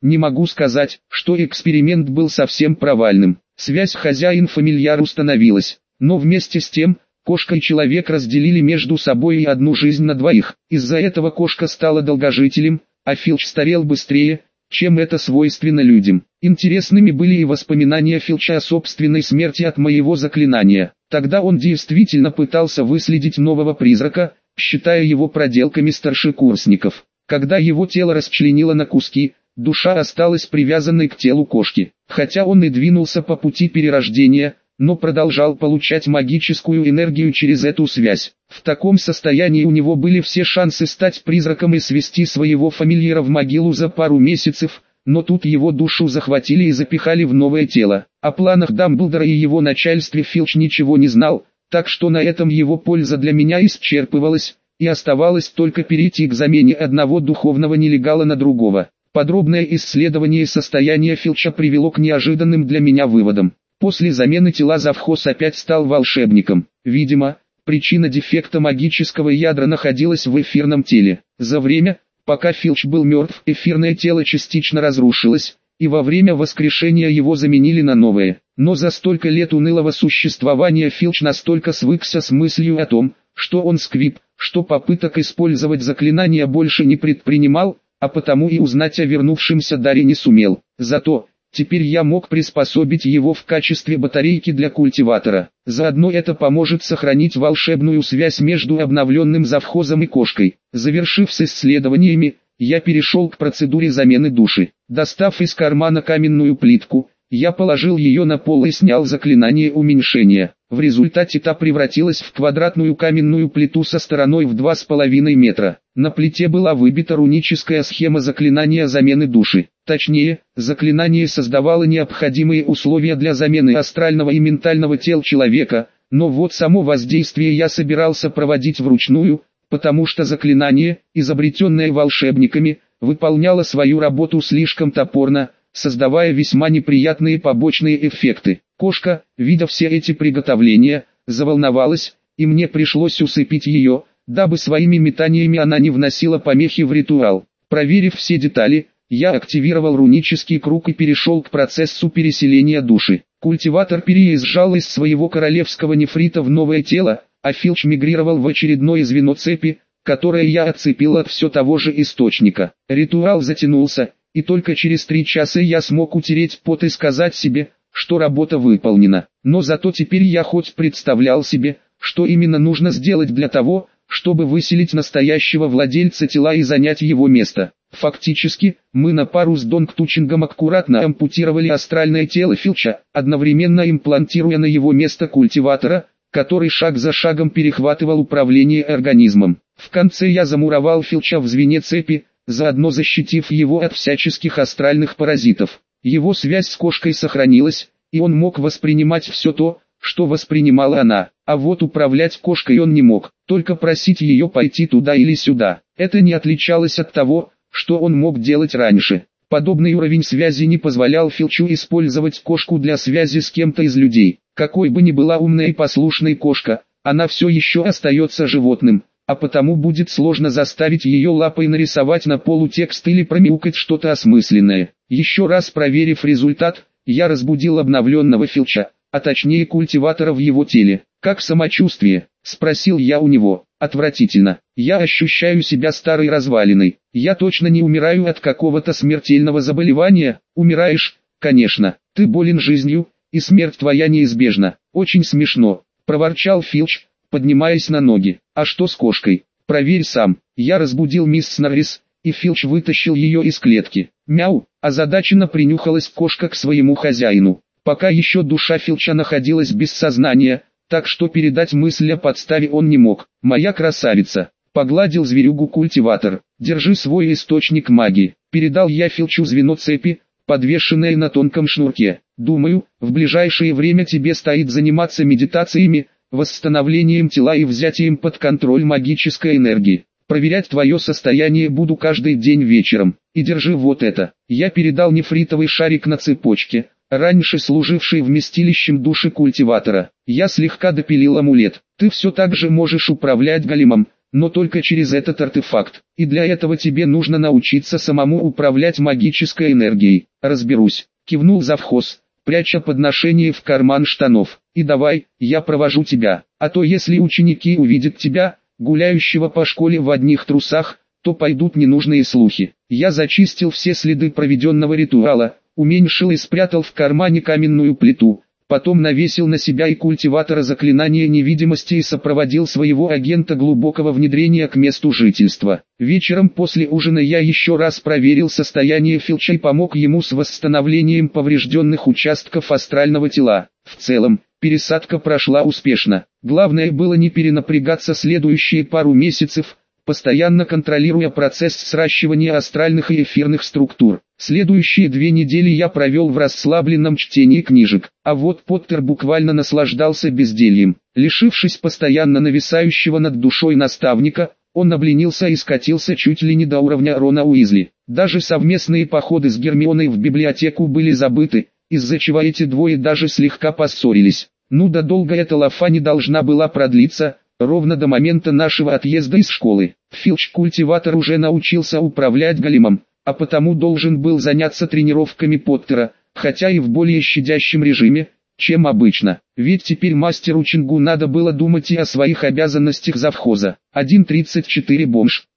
Не могу сказать, что эксперимент был совсем провальным. Связь хозяин-фамильяр установилась, но вместе с тем, кошка и человек разделили между собой и одну жизнь на двоих. Из-за этого кошка стала долгожителем, а Филч старел быстрее, чем это свойственно людям. Интересными были и воспоминания Филча о собственной смерти от моего заклинания. Тогда он действительно пытался выследить нового призрака, считая его проделками старшекурсников. Когда его тело расчленило на куски, душа осталась привязанной к телу кошки. Хотя он и двинулся по пути перерождения, но продолжал получать магическую энергию через эту связь. В таком состоянии у него были все шансы стать призраком и свести своего фамильяра в могилу за пару месяцев, но тут его душу захватили и запихали в новое тело. О планах Дамблдора и его начальстве Филч ничего не знал, так что на этом его польза для меня исчерпывалась, и оставалось только перейти к замене одного духовного нелегала на другого. Подробное исследование состояния Филча привело к неожиданным для меня выводам. После замены тела завхоз опять стал волшебником. Видимо, причина дефекта магического ядра находилась в эфирном теле. За время, пока Филч был мертв, эфирное тело частично разрушилось, и во время воскрешения его заменили на новое. Но за столько лет унылого существования Филч настолько свыкся с мыслью о том, что он сквиб, что попыток использовать заклинания больше не предпринимал, а потому и узнать о вернувшемся даре не сумел. Зато теперь я мог приспособить его в качестве батарейки для культиватора. Заодно это поможет сохранить волшебную связь между обновленным завхозом и кошкой. Завершив с исследованиями, я перешел к процедуре замены души. Достав из кармана каменную плитку, я положил ее на пол и снял заклинание уменьшения. В результате та превратилась в квадратную каменную плиту со стороной в 2,5 метра. На плите была выбита руническая схема заклинания замены души. Точнее, заклинание создавало необходимые условия для замены астрального и ментального тел человека, но вот само воздействие я собирался проводить вручную, потому что заклинание, изобретенное волшебниками, выполняло свою работу слишком топорно, создавая весьма неприятные побочные эффекты. Кошка, видя все эти приготовления, заволновалась, и мне пришлось усыпить ее, дабы своими метаниями она не вносила помехи в ритуал. Проверив все детали, я активировал рунический круг и перешел к процессу переселения души. Культиватор переезжал из своего королевского нефрита в новое тело, а Филч мигрировал в очередное звено цепи, которое я отцепил от все того же источника. Ритуал затянулся, и только через 3 часа я смог утереть пот и сказать себе, что работа выполнена. Но зато теперь я хоть представлял себе, что именно нужно сделать для того, чтобы выселить настоящего владельца тела и занять его место. Фактически, мы на пару с Донгтучингом аккуратно ампутировали астральное тело Филча, одновременно имплантируя на его место культиватора, который шаг за шагом перехватывал управление организмом. В конце я замуровал Филча в звене цепи, заодно защитив его от всяческих астральных паразитов. Его связь с кошкой сохранилась, и он мог воспринимать все то, что воспринимала она. А вот управлять кошкой он не мог, только просить ее пойти туда или сюда. Это не отличалось от того, что он мог делать раньше. Подобный уровень связи не позволял Филчу использовать кошку для связи с кем-то из людей. Какой бы ни была умная и послушная кошка, она все еще остается животным, а потому будет сложно заставить ее лапой нарисовать на полу текст или промяукать что-то осмысленное. Еще раз проверив результат, я разбудил обновленного Филча, а точнее культиватора в его теле. «Как самочувствие?» – спросил я у него. «Отвратительно. Я ощущаю себя старой развалиной. Я точно не умираю от какого-то смертельного заболевания?» «Умираешь, конечно. Ты болен жизнью, и смерть твоя неизбежна. Очень смешно», – проворчал Филч, поднимаясь на ноги. «А что с кошкой? Проверь сам». Я разбудил мисс Норрис, и Филч вытащил ее из клетки. «Мяу!» – озадаченно принюхалась кошка к своему хозяину. Пока еще душа Филча находилась без сознания, так что передать мысль о подставе он не мог. «Моя красавица!» – погладил зверюгу культиватор. «Держи свой источник магии». Передал я Филчу звено цепи, подвешенное на тонком шнурке. «Думаю, в ближайшее время тебе стоит заниматься медитациями, восстановлением тела и взятием под контроль магической энергии. Проверять твое состояние буду каждый день вечером. И держи вот это». Я передал нефритовый шарик на цепочке, раньше служивший вместилищем души культиватора. Я слегка допилил амулет. «Ты все так же можешь управлять големом, но только через этот артефакт. И для этого тебе нужно научиться самому управлять магической энергией. Разберусь, кивнул завхоз, пряча подношение в карман штанов. И давай, я провожу тебя, а то если ученики увидят тебя, гуляющего по школе в одних трусах, то пойдут ненужные слухи. Я зачистил все следы проведенного ритуала, уменьшил и спрятал в кармане каменную плиту, потом навесил на себя и культиватора заклинания невидимости и сопроводил своего агента глубокого внедрения к месту жительства. Вечером после ужина я еще раз проверил состояние Филча и помог ему с восстановлением поврежденных участков астрального тела. В целом, пересадка прошла успешно. Главное было не перенапрягаться следующие пару месяцев, постоянно контролируя процесс сращивания астральных и эфирных структур. Следующие 2 недели я провел в расслабленном чтении книжек, а вот Поттер буквально наслаждался бездельем. Лишившись постоянно нависающего над душой наставника, он обленился и скатился чуть ли не до уровня Рона Уизли. Даже совместные походы с Гермионой в библиотеку были забыты, из-за чего эти двое даже слегка поссорились. Ну да долго эта лафа не должна была продлиться, ровно до момента нашего отъезда из школы. Филч-культиватор уже научился управлять големом, а потому должен был заняться тренировками Поттера, хотя и в более щадящем режиме, чем обычно. Ведь теперь мастеру Чингу надо было думать и о своих обязанностях завхоза. 1.34 бомж,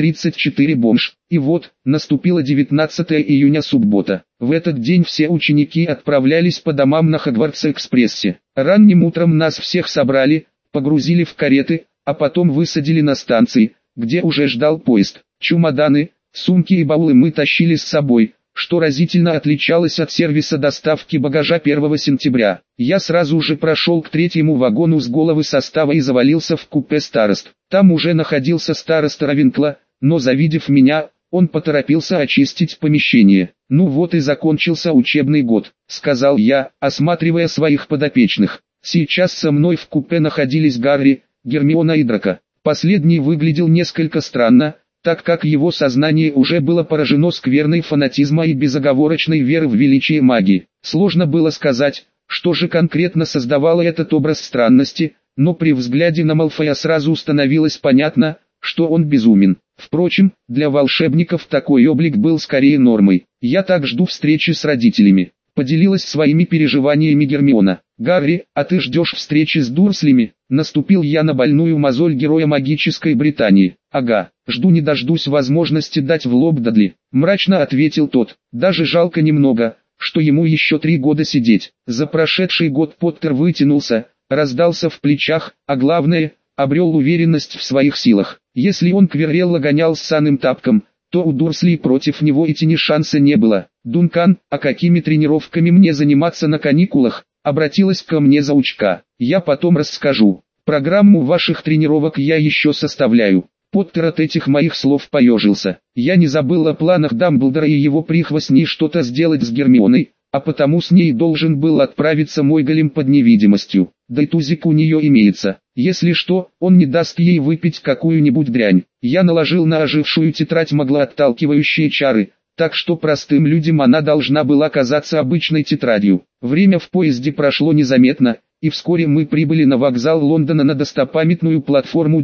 1.34 бомж. И вот, наступило 19 июня суббота. В этот день все ученики отправлялись по домам на Хогвартс-экспрессе. Ранним утром нас всех собрали, погрузили в кареты, а потом высадили на станции, где уже ждал поезд. Чемоданы, сумки и баулы мы тащили с собой, что разительно отличалось от сервиса доставки багажа 1 сентября. Я сразу же прошел к 3-му вагону с головы состава и завалился в купе старост. Там уже находился староста Равенкла, но завидев меня, он поторопился очистить помещение. «Ну вот и закончился учебный год», — сказал я, осматривая своих подопечных. Сейчас со мной в купе находились Гарри, Гермиона и Драко. Последний выглядел несколько странно, так как его сознание уже было поражено скверной фанатизма и безоговорочной веры в величие магии. Сложно было сказать, что же конкретно создавало этот образ странности, но при взгляде на Малфоя сразу становилось понятно, что он безумен. Впрочем, для волшебников такой облик был скорее нормой. «Я так жду встречи с родителями», — поделилась своими переживаниями Гермиона. «Гарри, а ты ждешь встречи с Дурслями?» Наступил я на больную мозоль героя магической Британии. «Ага, жду не дождусь возможности дать в лоб Дадли», — мрачно ответил тот. «Даже жалко немного, что ему еще 3 года сидеть». За прошедший год Поттер вытянулся, раздался в плечах, а главное, обрел уверенность в своих силах. Если он Квиррелла гонял с санным тапком, то у Дурсли против него и тени шанса не было. «Дункан, а какими тренировками мне заниматься на каникулах?» Обратилась ко мне заучка. «Я потом расскажу. Программу ваших тренировок я еще составляю». Поттер от этих моих слов поежился. Я не забыл о планах Дамблдора и его прихвостней что-то сделать с Гермионой, а потому с ней должен был отправиться мой голем под невидимостью. Да и тузик у нее имеется. Если что, он не даст ей выпить какую-нибудь дрянь. Я наложил на ожившую тетрадь маглоотталкивающие чары, так что простым людям она должна была казаться обычной тетрадью. Время в поезде прошло незаметно, и вскоре мы прибыли на вокзал Лондона на достопамятную платформу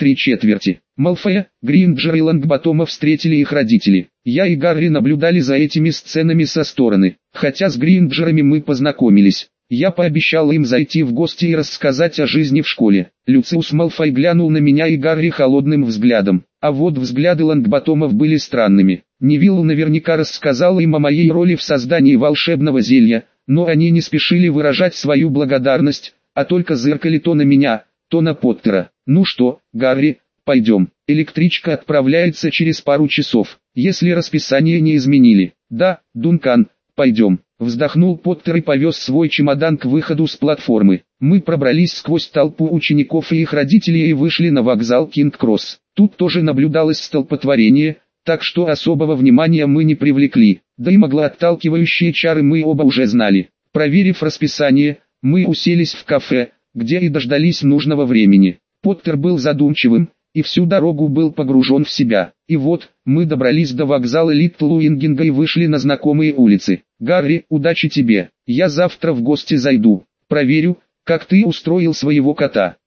9,75. Малфоя, Гринджера и Лонгботома встретили их родители. Я и Гарри наблюдали за этими сценами со стороны. Хотя с Гринджерами мы познакомились, я пообещал им зайти в гости и рассказать о жизни в школе. Люциус Малфой глянул на меня и Гарри холодным взглядом, а вот взгляды Лонгботомов были странными. Невилл наверняка рассказал им о моей роли в создании волшебного зелья, но они не спешили выражать свою благодарность, а только зыркали то на меня, то на Поттера. «Ну что, Гарри, пойдем, электричка отправляется через пару часов, если расписание не изменили». «Да, Дункан, пойдем», — вздохнул Поттер и повез свой чемодан к выходу с платформы. Мы пробрались сквозь толпу учеников и их родителей и вышли на вокзал Кинг-Кросс. Тут тоже наблюдалось столпотворение, так что особого внимания мы не привлекли, да и маглоотталкивающие чары мы оба уже знали. Проверив расписание, мы уселись в кафе, где и дождались нужного времени. Поттер был задумчивым, и всю дорогу был погружен в себя. И вот, мы добрались до вокзала Литл Уингинга и вышли на знакомые улицы. «Гарри, удачи тебе, я завтра в гости зайду, проверю, как ты устроил своего кота».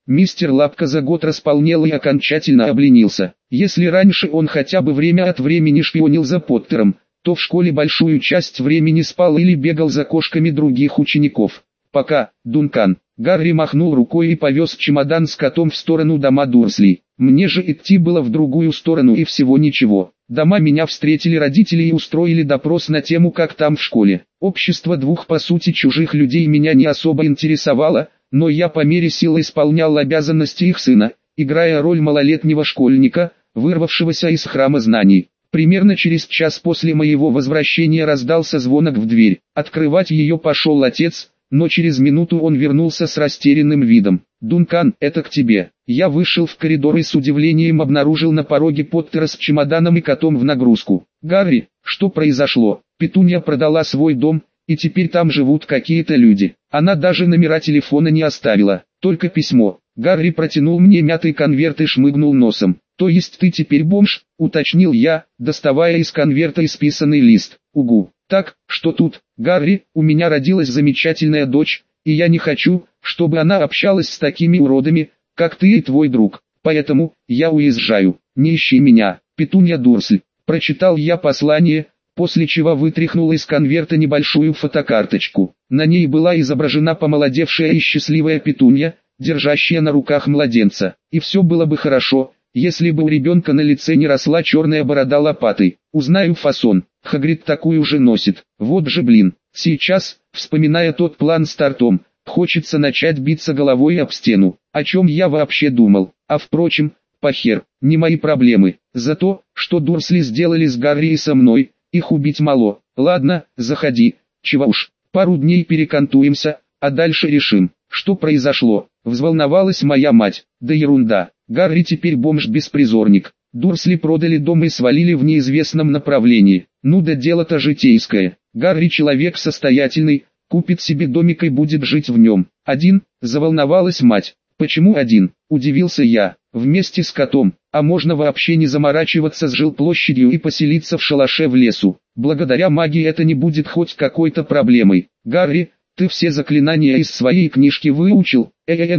Мистер Лапка за год располнел и окончательно обленился. Если раньше он хотя бы время от времени шпионил за Поттером, то в школе большую часть времени спал или бегал за кошками других учеников. Пока, Дункан. Гарри махнул рукой и повез чемодан с котом в сторону дома Дурсли. Мне же идти было в другую сторону и всего ничего. Дома меня встретили родители и устроили допрос на тему, как там в школе. Общество двух по сути чужих людей меня не особо интересовало, но я по мере сил исполнял обязанности их сына, играя роль малолетнего школьника, вырвавшегося из храма знаний. Примерно через час после моего возвращения раздался звонок в дверь. Открывать ее пошел отец, но через минуту он вернулся с растерянным видом. «Дункан, это к тебе». Я вышел в коридор и с удивлением обнаружил на пороге Поттера с чемоданом и котом в нагрузку. «Гарри, что произошло?» Петунья продала свой дом, и теперь там живут какие-то люди. Она даже номера телефона не оставила, только письмо. Гарри протянул мне мятый конверт и шмыгнул носом. «То есть ты теперь бомж?» — уточнил я, доставая из конверта исписанный лист. «Угу. Так, что тут, Гарри, у меня родилась замечательная дочь, и я не хочу, чтобы она общалась с такими уродами, как ты и твой друг. Поэтому, я уезжаю. Не ищи меня, Петунья Дурсль». Прочитал я послание, после чего вытряхнул из конверта небольшую фотокарточку. На ней была изображена помолодевшая и счастливая Петунья, держащая на руках младенца. И все было бы хорошо, если бы у ребенка на лице не росла черная борода лопатой. Узнаю фасон. Хагрид такую же носит. Вот же блин. Сейчас, вспоминая тот план с тортом, хочется начать биться головой об стену. О чем я вообще думал? А впрочем, похер, не мои проблемы. За то, что Дурсли сделали с Гарри и со мной, их убить мало. Ладно, заходи. Чего уж, пару дней перекантуемся, а дальше решим, что произошло. Взволновалась моя мать. Да ерунда. Гарри теперь бомж-беспризорник. Дурсли продали дом и свалили в неизвестном направлении. Ну да дело-то житейское. Гарри человек состоятельный, купит себе домик и будет жить в нем. Один, заволновалась мать. Почему один? Удивился я. Вместе с котом. А можно вообще не заморачиваться с жилплощадью и поселиться в шалаше в лесу. Благодаря магии это не будет хоть какой-то проблемой. Гарри, ты все заклинания из своей книжки выучил?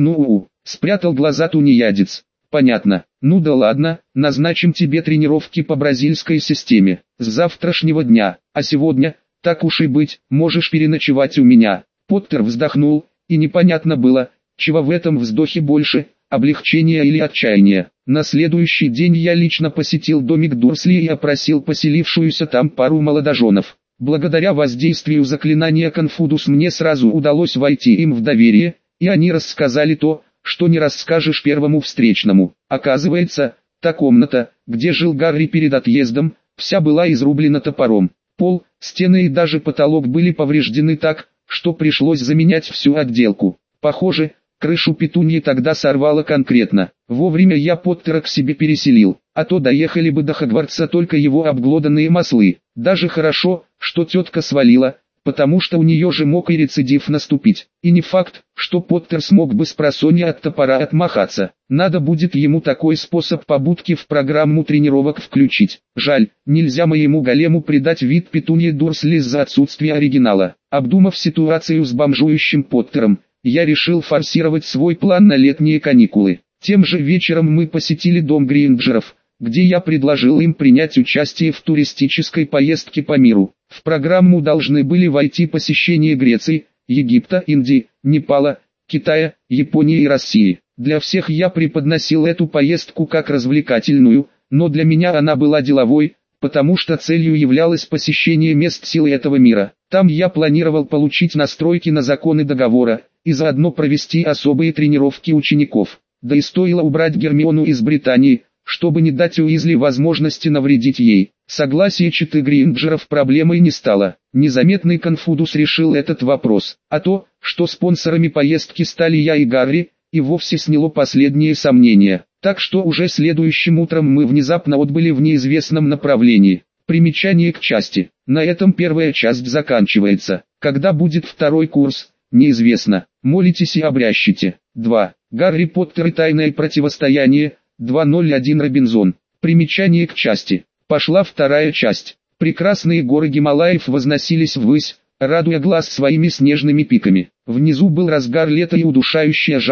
Спрятал глаза тунеядец. Понятно. Ну да ладно, назначим тебе тренировки по бразильской системе. С завтрашнего дня. А сегодня, так уж и быть, можешь переночевать у меня. Поттер вздохнул, и непонятно было, чего в этом вздохе больше, облегчения или отчаяния. На следующий день я лично посетил домик Дурсли и опросил поселившуюся там пару молодоженов. Благодаря воздействию заклинания Конфудус мне сразу удалось войти им в доверие, и они рассказали то, что не расскажешь первому встречному. Оказывается, та комната, где жил Гарри перед отъездом, вся была изрублена топором. Пол, стены и даже потолок были повреждены так, что пришлось заменять всю отделку. Похоже, крышу Петуньи тогда сорвало конкретно. Вовремя я Поттера к себе переселил, а то доехали бы до Хогвартса только его обглоданные маслы. Даже хорошо, что тетка свалила, потому что у нее же мог и рецидив наступить. И не факт, что Поттер смог бы с просонья от топора отмахаться. Надо будет ему такой способ побудки в программу тренировок включить. Жаль, нельзя моему голему придать вид Петуньи Дурсли из-за отсутствия оригинала. Обдумав ситуацию с бомжующим Поттером, я решил форсировать свой план на летние каникулы. Тем же вечером мы посетили дом Гринджеров, где я предложил им принять участие в туристической поездке по миру. В программу должны были войти посещение Греции, Египта, Индии, Непала, Китая, Японии и России. Для всех я преподносил эту поездку как развлекательную, но для меня она была деловой, потому что целью являлось посещение мест силы этого мира. Там я планировал получить настройки на законы договора, и заодно провести особые тренировки учеников. Да и стоило убрать Гермиону из Британии, чтобы не дать Уизли возможности навредить ей. Согласие четы Гринджеров проблемой не стало. Незаметный Конфудус решил этот вопрос. А то, что спонсорами поездки стали я и Гарри, и вовсе сняло последние сомнения. Так что уже следующим утром мы внезапно отбыли в неизвестном направлении. Примечание к части. На этом первая часть заканчивается. Когда будет второй курс, неизвестно. Молитесь и обрящите. 2. Гарри Поттер и тайное противостояние. 201 Робинзон. Примечание к части. Пошла вторая часть. Прекрасные горы Гималаев возносились ввысь, радуя глаз своими снежными пиками. Внизу был разгар лета и удушающая жара,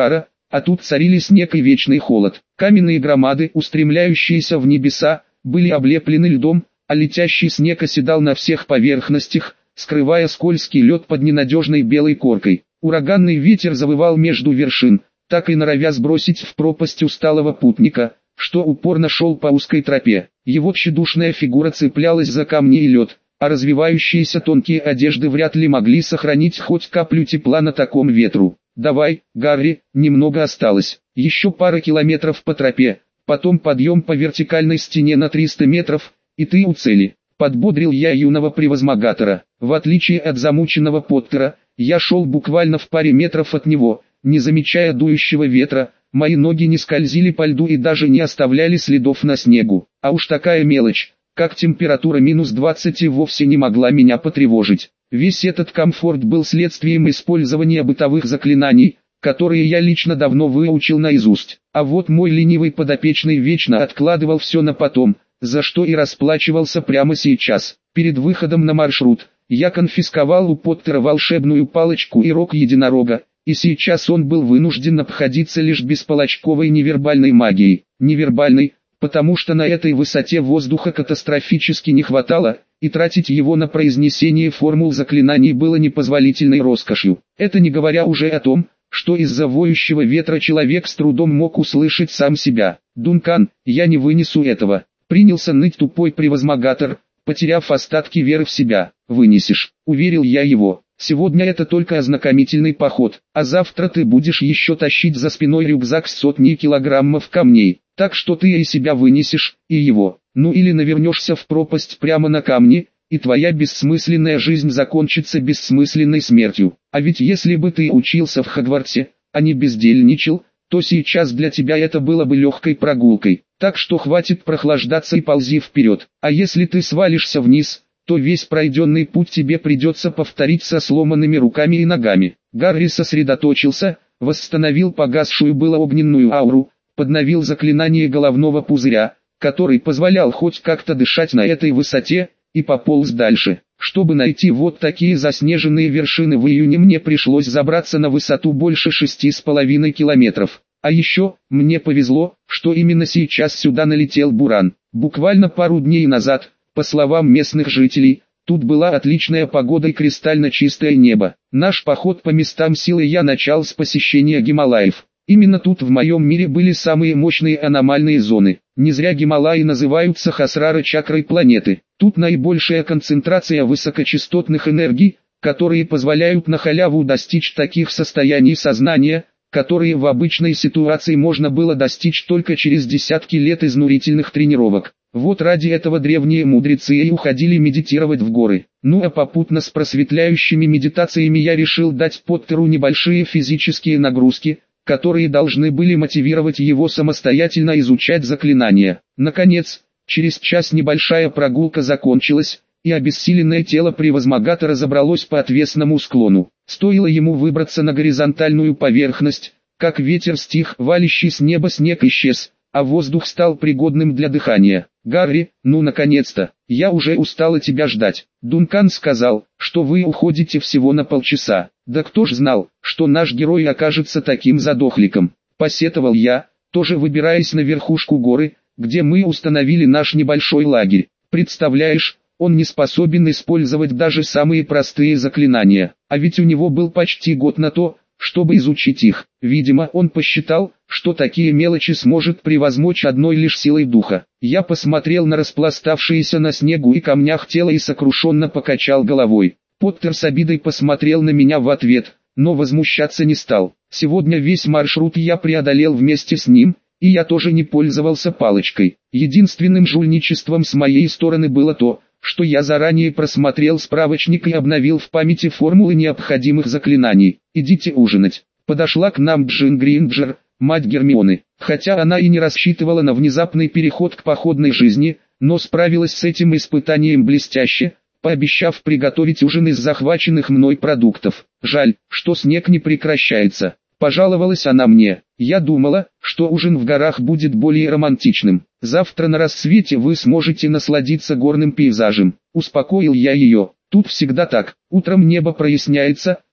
а тут царили снег и вечный холод. Каменные громады, устремляющиеся в небеса, были облеплены льдом, а летящий снег оседал на всех поверхностях, скрывая скользкий лед под ненадежной белой коркой. Ураганный ветер завывал между вершин, так и норовя сбросить в пропасть усталого путника, что упорно шел по узкой тропе. Его тщедушная фигура цеплялась за камни и лед, а развивающиеся тонкие одежды вряд ли могли сохранить хоть каплю тепла на таком ветру. «Давай, Гарри, немного осталось. Еще пара километров по тропе, потом подъем по вертикальной стене на 300 метров, и ты у цели», — подбодрил я юного превозмогатора. В отличие от замученного Поттера, я шел буквально в паре метров от него, не замечая дующего ветра. Мои ноги не скользили по льду и даже не оставляли следов на снегу. А уж такая мелочь, как температура -20, и вовсе не могла меня потревожить. Весь этот комфорт был следствием использования бытовых заклинаний, которые я лично давно выучил наизусть. А вот мой ленивый подопечный вечно откладывал все на потом, за что и расплачивался прямо сейчас. Перед выходом на маршрут, я конфисковал у Поттера волшебную палочку и рог единорога, и сейчас он был вынужден обходиться лишь бесполочковой невербальной магией. Невербальной, потому что на этой высоте воздуха катастрофически не хватало, и тратить его на произнесение формул заклинаний было непозволительной роскошью. Это не говоря уже о том, что из-за воющего ветра человек с трудом мог услышать сам себя. «Дункан, я не вынесу этого», — принялся ныть тупой превозмогатор, потеряв остатки веры в себя. «Вынесешь», — уверил я его. «Сегодня это только ознакомительный поход, а завтра ты будешь еще тащить за спиной рюкзак с сотней килограммов камней, так что ты и себя вынесешь, и его. Ну или навернешься в пропасть прямо на камни, и твоя бессмысленная жизнь закончится бессмысленной смертью. А ведь если бы ты учился в Хогвартсе, а не бездельничал, то сейчас для тебя это было бы легкой прогулкой. Так что хватит прохлаждаться и ползи вперед. А если ты свалишься вниз, то весь пройденный путь тебе придется повторить со сломанными руками и ногами». Гарри сосредоточился, восстановил погасшую было огненную ауру, подновил заклинание головного пузыря, который позволял хоть как-то дышать на этой высоте, и пополз дальше. Чтобы найти вот такие заснеженные вершины в июне, мне пришлось забраться на высоту больше 6,5 километров. А еще, мне повезло, что именно сейчас сюда налетел буран. Буквально пару дней назад, по словам местных жителей, тут была отличная погода и кристально чистое небо. Наш поход по местам силы я начал с посещения Гималаев. Именно тут в моем мире были самые мощные аномальные зоны. Не зря Гималаи называются Хасрара-чакрой планеты. Тут наибольшая концентрация высокочастотных энергий, которые позволяют на халяву достичь таких состояний сознания, которые в обычной ситуации можно было достичь только через десятки лет изнурительных тренировок. Вот ради этого древние мудрецы и уходили медитировать в горы. Ну а попутно с просветляющими медитациями я решил дать Поттеру небольшие физические нагрузки, которые должны были мотивировать его самостоятельно изучать заклинания. Наконец, через час небольшая прогулка закончилась, и обессиленное тело превозмогатора забралось по отвесному склону. Стоило ему выбраться на горизонтальную поверхность, как ветер стих, валящий с неба снег исчез, а воздух стал пригодным для дыхания. «Гарри, ну наконец-то, я уже устала тебя ждать. Дункан сказал, что вы уходите всего на полчаса. Да кто ж знал, что наш герой окажется таким задохликом», — посетовал я, тоже выбираясь на верхушку горы, где мы установили наш небольшой лагерь. «Представляешь, он не способен использовать даже самые простые заклинания, а ведь у него был почти год на то, чтобы изучить их. Видимо, он посчитал, что такие мелочи сможет превозмочь одной лишь силой духа». Я посмотрел на распластавшееся на снегу и камнях тело и сокрушенно покачал головой. Поттер с обидой посмотрел на меня в ответ, но возмущаться не стал. Сегодня весь маршрут я преодолел вместе с ним, и я тоже не пользовался палочкой. Единственным жульничеством с моей стороны было то, что я заранее просмотрел справочник и обновил в памяти формулы необходимых заклинаний. «Идите ужинать». Подошла к нам Джин Гринджер, мать Гермионы. Хотя она и не рассчитывала на внезапный переход к походной жизни, но справилась с этим испытанием блестяще, пообещав приготовить ужин из захваченных мной продуктов. «Жаль, что снег не прекращается», — пожаловалась она мне. «Я думала, что ужин в горах будет более романтичным. Завтра на рассвете вы сможете насладиться горным пейзажем», — успокоил я ее. «Тут всегда так, утром небо проясняется,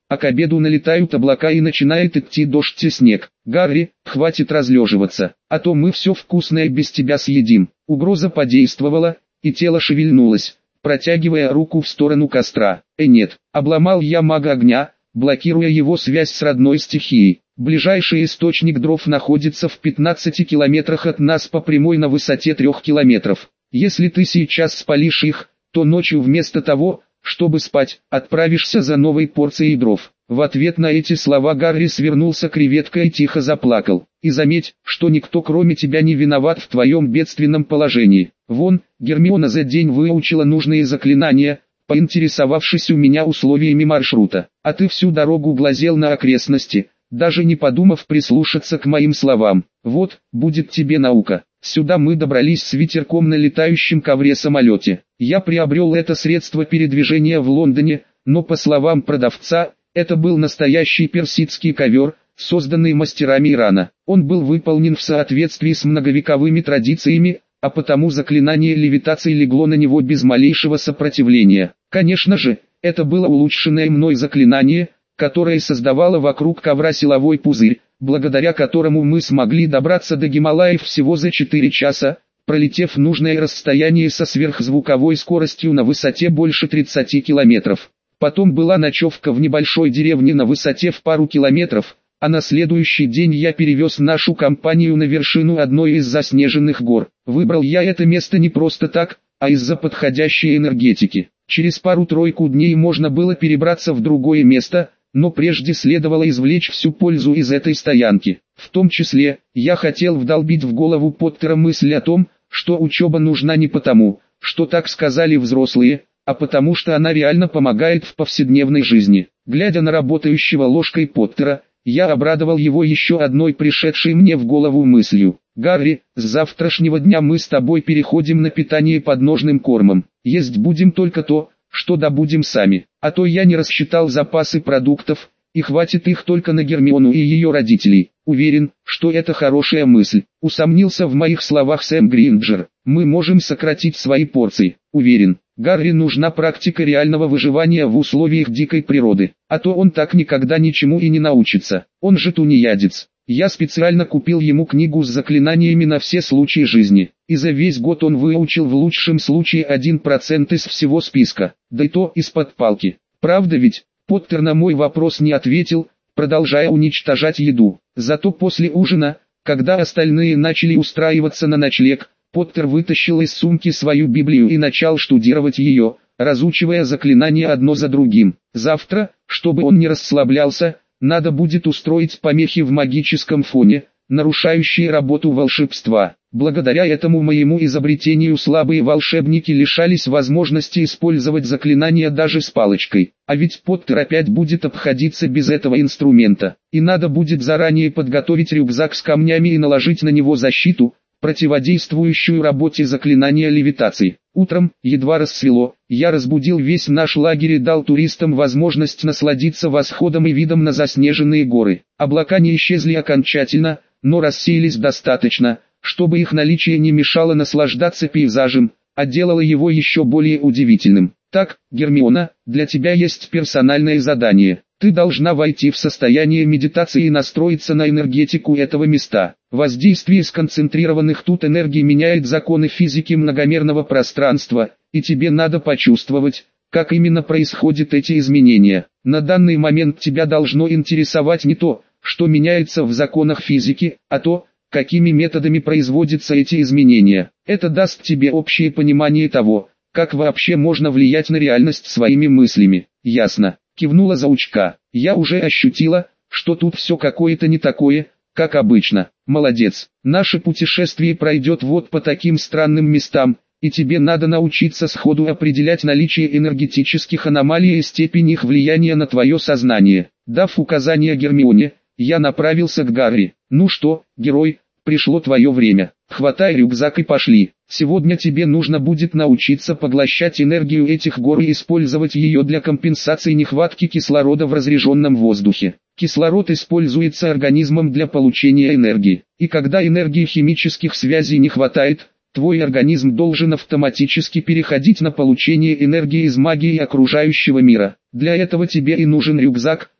а к обеду налетают облака и начинает идти дождь и снег. Гарри, хватит разлеживаться, а то мы все вкусное без тебя съедим. Угроза подействовала, и тело шевельнулось, протягивая руку в сторону костра. Нет, обломал я мага огня, блокируя его связь с родной стихией. Ближайший источник дров находится в 15 километрах от нас по прямой на высоте 3 километров. Если ты сейчас спалишь их, то ночью вместо того, чтобы спать, отправишься за новой порцией дров. В ответ на эти слова Гарри свернулся креветкой и тихо заплакал. И заметь, что никто кроме тебя не виноват в твоем бедственном положении. Вон, Гермиона за день выучила нужные заклинания, поинтересовавшись у меня условиями маршрута. А ты всю дорогу глазел на окрестности, даже не подумав прислушаться к моим словам. Вот, будет тебе наука. Сюда мы добрались с ветерком на летающем ковре-самолете. Я приобрел это средство передвижения в Лондоне, но по словам продавца, это был настоящий персидский ковер, созданный мастерами Ирана. Он был выполнен в соответствии с многовековыми традициями, а потому заклинание левитации легло на него без малейшего сопротивления. Конечно же, это было улучшенное мной заклинание, которое создавало вокруг ковра силовой пузырь, благодаря которому мы смогли добраться до Гималаев всего за 4 часа, пролетев нужное расстояние со сверхзвуковой скоростью на высоте больше 30 километров. Потом была ночевка в небольшой деревне на высоте в пару километров, а на следующий день я перевез нашу компанию на вершину одной из заснеженных гор. Выбрал я это место не просто так, а из-за подходящей энергетики. Через пару-тройку дней можно было перебраться в другое место, но прежде следовало извлечь всю пользу из этой стоянки. В том числе, я хотел вдолбить в голову Поттера мысль о том, что учеба нужна не потому, что так сказали взрослые, а потому что она реально помогает в повседневной жизни. Глядя на работающего ложкой Поттера, я обрадовал его еще одной пришедшей мне в голову мыслью. «Гарри, с завтрашнего дня мы с тобой переходим на питание подножным кормом. Есть будем только то, что добудем сами, а то я не рассчитал запасы продуктов, и хватит их только на Гермиону и ее родителей. Уверен, что это хорошая мысль». Усомнился в моих словах Сэм Гринджер. «Мы можем сократить свои порции». Уверен, Гарри нужна практика реального выживания в условиях дикой природы, а то он так никогда ничему и не научится. Он же тунеядец. Я специально купил ему книгу с заклинаниями на все случаи жизни, и за весь год он выучил в лучшем случае 1% из всего списка, да и то из-под палки. Правда ведь? Поттер на мой вопрос не ответил, продолжая уничтожать еду. Зато после ужина, когда остальные начали устраиваться на ночлег, Поттер вытащил из сумки свою Библию и начал штудировать ее, разучивая заклинания одно за другим. Завтра, чтобы он не расслаблялся, надо будет устроить помехи в магическом фоне, нарушающие работу волшебства. Благодаря этому моему изобретению слабые волшебники лишались возможности использовать заклинания даже с палочкой. А ведь Поттер опять будет обходиться без этого инструмента. И надо будет заранее подготовить рюкзак с камнями и наложить на него защиту, противодействующую работе заклинания левитации. Утром, едва рассвело, я разбудил весь наш лагерь и дал туристам возможность насладиться восходом и видом на заснеженные горы. Облака не исчезли окончательно, но рассеялись достаточно, чтобы их наличие не мешало наслаждаться пейзажем, а делало его еще более удивительным. Так, Гермиона, для тебя есть персональное задание. Ты должна войти в состояние медитации и настроиться на энергетику этого места. Воздействие сконцентрированных тут энергий меняет законы физики многомерного пространства, и тебе надо почувствовать, как именно происходят эти изменения. На данный момент тебя должно интересовать не то, что меняется в законах физики, а то, какими методами производятся эти изменения. Это даст тебе общее понимание того, как вообще можно влиять на реальность своими мыслями. Ясно? Кивнула заучка. Я уже ощутила, что тут все какое-то не такое, как обычно. Молодец. Наше путешествие пройдет вот по таким странным местам, и тебе надо научиться сходу определять наличие энергетических аномалий и степень их влияния на твое сознание. Дав указание Гермионе, я направился к Гарри. Ну что, герой, пришло твое время. Хватай рюкзак и пошли. Сегодня тебе нужно будет научиться поглощать энергию этих гор и использовать ее для компенсации нехватки кислорода в разреженном воздухе. Кислород используется организмом для получения энергии. И когда энергии химических связей не хватает, твой организм должен автоматически переходить на получение энергии из магии окружающего мира. Для этого тебе и нужен рюкзак,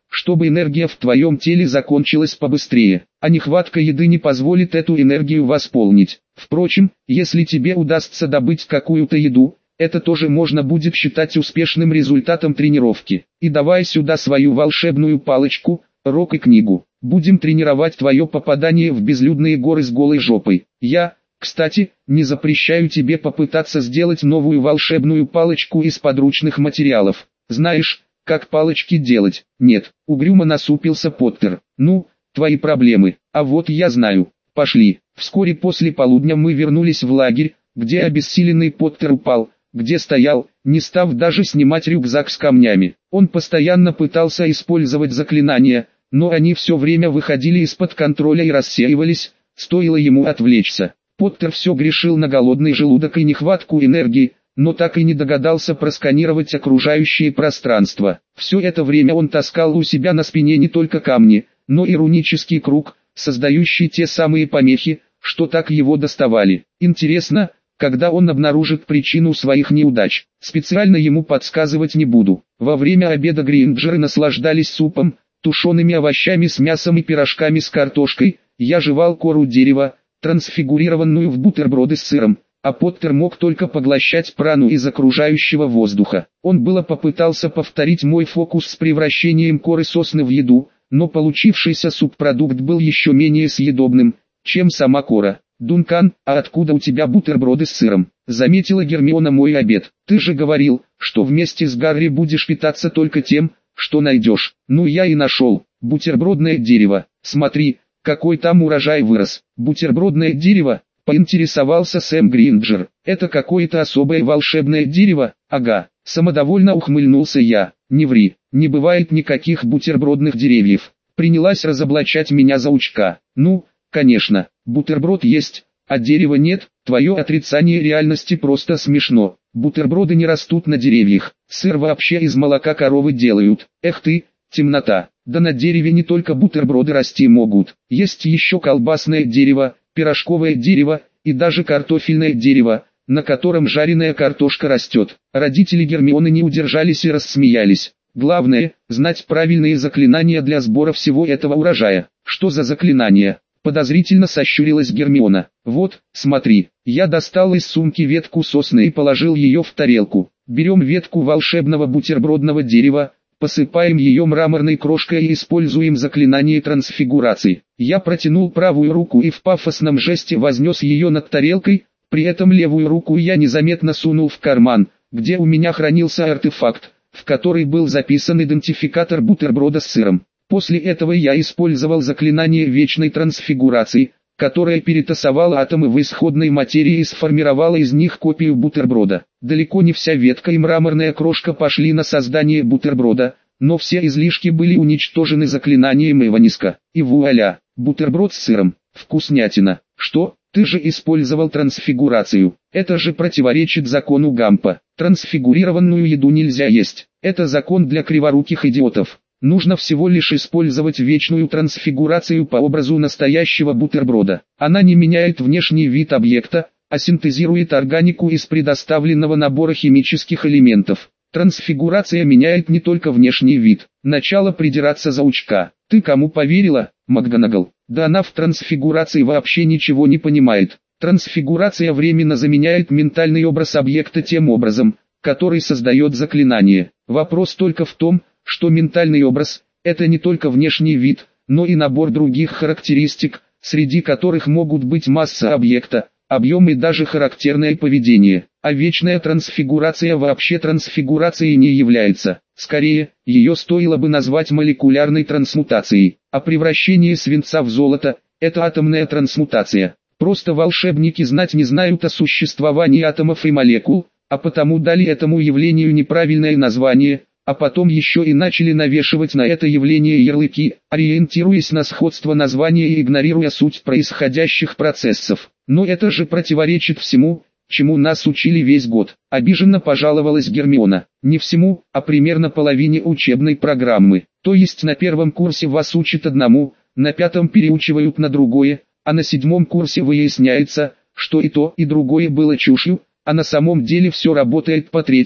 чтобы энергия в твоем теле закончилась побыстрее, а нехватка еды не позволит эту энергию восполнить. Впрочем, если тебе удастся добыть какую-то еду, это тоже можно будет считать успешным результатом тренировки. И давай сюда свою волшебную палочку, рог и книгу. Будем тренировать твое попадание в безлюдные горы с голой жопой. Я, кстати, не запрещаю тебе попытаться сделать новую волшебную палочку из подручных материалов. Знаешь, как палочки делать? Нет, угрюмо насупился Поттер. Ну, твои проблемы, а вот я знаю. Пошли. Вскоре после полудня мы вернулись в лагерь, где обессиленный Поттер упал, где стоял, не став даже снимать рюкзак с камнями. Он постоянно пытался использовать заклинания, но они все время выходили из-под контроля и рассеивались, стоило ему отвлечься. Поттер все грешил на голодный желудок и нехватку энергии, но так и не догадался просканировать окружающее пространство. Все это время он таскал у себя на спине не только камни, но и рунический круг, создающий те самые помехи, что так его доставали. Интересно, когда он обнаружит причину своих неудач. Специально ему подсказывать не буду. Во время обеда Гринджеры наслаждались супом, тушеными овощами с мясом и пирожками с картошкой. Я жевал кору дерева, трансфигурированную в бутерброды с сыром, а Поттер мог только поглощать прану из окружающего воздуха. Он было попытался повторить мой фокус с превращением коры сосны в еду, но получившийся субпродукт был еще менее съедобным, чем сама кора. «Дункан, а откуда у тебя бутерброды с сыром?» — заметила Гермиона мой обед. «Ты же говорил, что вместе с Гарри будешь питаться только тем, что найдешь». «Ну я и нашел. Бутербродное дерево. Смотри, какой там урожай вырос». «Бутербродное дерево?» — поинтересовался Сэм Гринджер. «Это какое-то особое волшебное дерево?» «Ага», — самодовольно ухмыльнулся я. «Не ври, не бывает никаких бутербродных деревьев». Принялась разоблачать меня заучка. «Ну, конечно, бутерброд есть, а дерева нет, твое отрицание реальности просто смешно. Бутерброды не растут на деревьях, сыр вообще из молока коровы делают. Эх ты, темнота, да на дереве не только бутерброды расти могут. Есть еще колбасное дерево, пирожковое дерево и даже картофельное дерево, на котором жареная картошка растет». Родители Гермионы не удержались и рассмеялись. «Главное, знать правильные заклинания для сбора всего этого урожая». «Что за заклинания?» Подозрительно сощурилась Гермиона. «Вот, смотри». Я достал из сумки ветку сосны и положил ее в тарелку. Берем ветку волшебного бутербродного дерева, посыпаем ее мраморной крошкой и используем заклинание трансфигурации. Я протянул правую руку и в пафосном жесте вознес ее над тарелкой, при этом левую руку я незаметно сунул в карман, где у меня хранился артефакт, в который был записан идентификатор бутерброда с сыром. После этого я использовал заклинание вечной трансфигурации, которое перетасовало атомы в исходной материи и сформировало из них копию бутерброда. Далеко не вся ветка и мраморная крошка пошли на создание бутерброда, но все излишки были уничтожены заклинанием Иваниска. И вуаля, бутерброд с сыром, вкуснятина. Что, ты же использовал трансфигурацию? Это же противоречит закону Гампа. Трансфигурированную еду нельзя есть. Это закон для криворуких идиотов. Нужно всего лишь использовать вечную трансфигурацию по образу настоящего бутерброда. Она не меняет внешний вид объекта, а синтезирует органику из предоставленного набора химических элементов. Трансфигурация меняет не только внешний вид. Начало придираться заучка. Ты кому поверила, МакГонагал? Да она в трансфигурации вообще ничего не понимает. Трансфигурация временно заменяет ментальный образ объекта тем образом, который создает заклинание. Вопрос только в том, что ментальный образ – это не только внешний вид, но и набор других характеристик, среди которых могут быть масса объекта, объем и даже характерное поведение. А вечная трансфигурация вообще трансфигурацией не является. Скорее, ее стоило бы назвать молекулярной трансмутацией. А превращение свинца в золото – это атомная трансмутация. Просто волшебники знать не знают о существовании атомов и молекул, а потому дали этому явлению неправильное название, а потом еще и начали навешивать на это явление ярлыки, ориентируясь на сходство названия и игнорируя суть происходящих процессов. Но это же противоречит всему, чему нас учили весь год. Обиженно пожаловалась Гермиона. Не всему, а примерно половине учебной программы. То есть на первом курсе вас учат одному, на пятом переучивают на другое, а на седьмом курсе выясняется, что и то, и другое было чушью, а на самом деле все работает по третьему,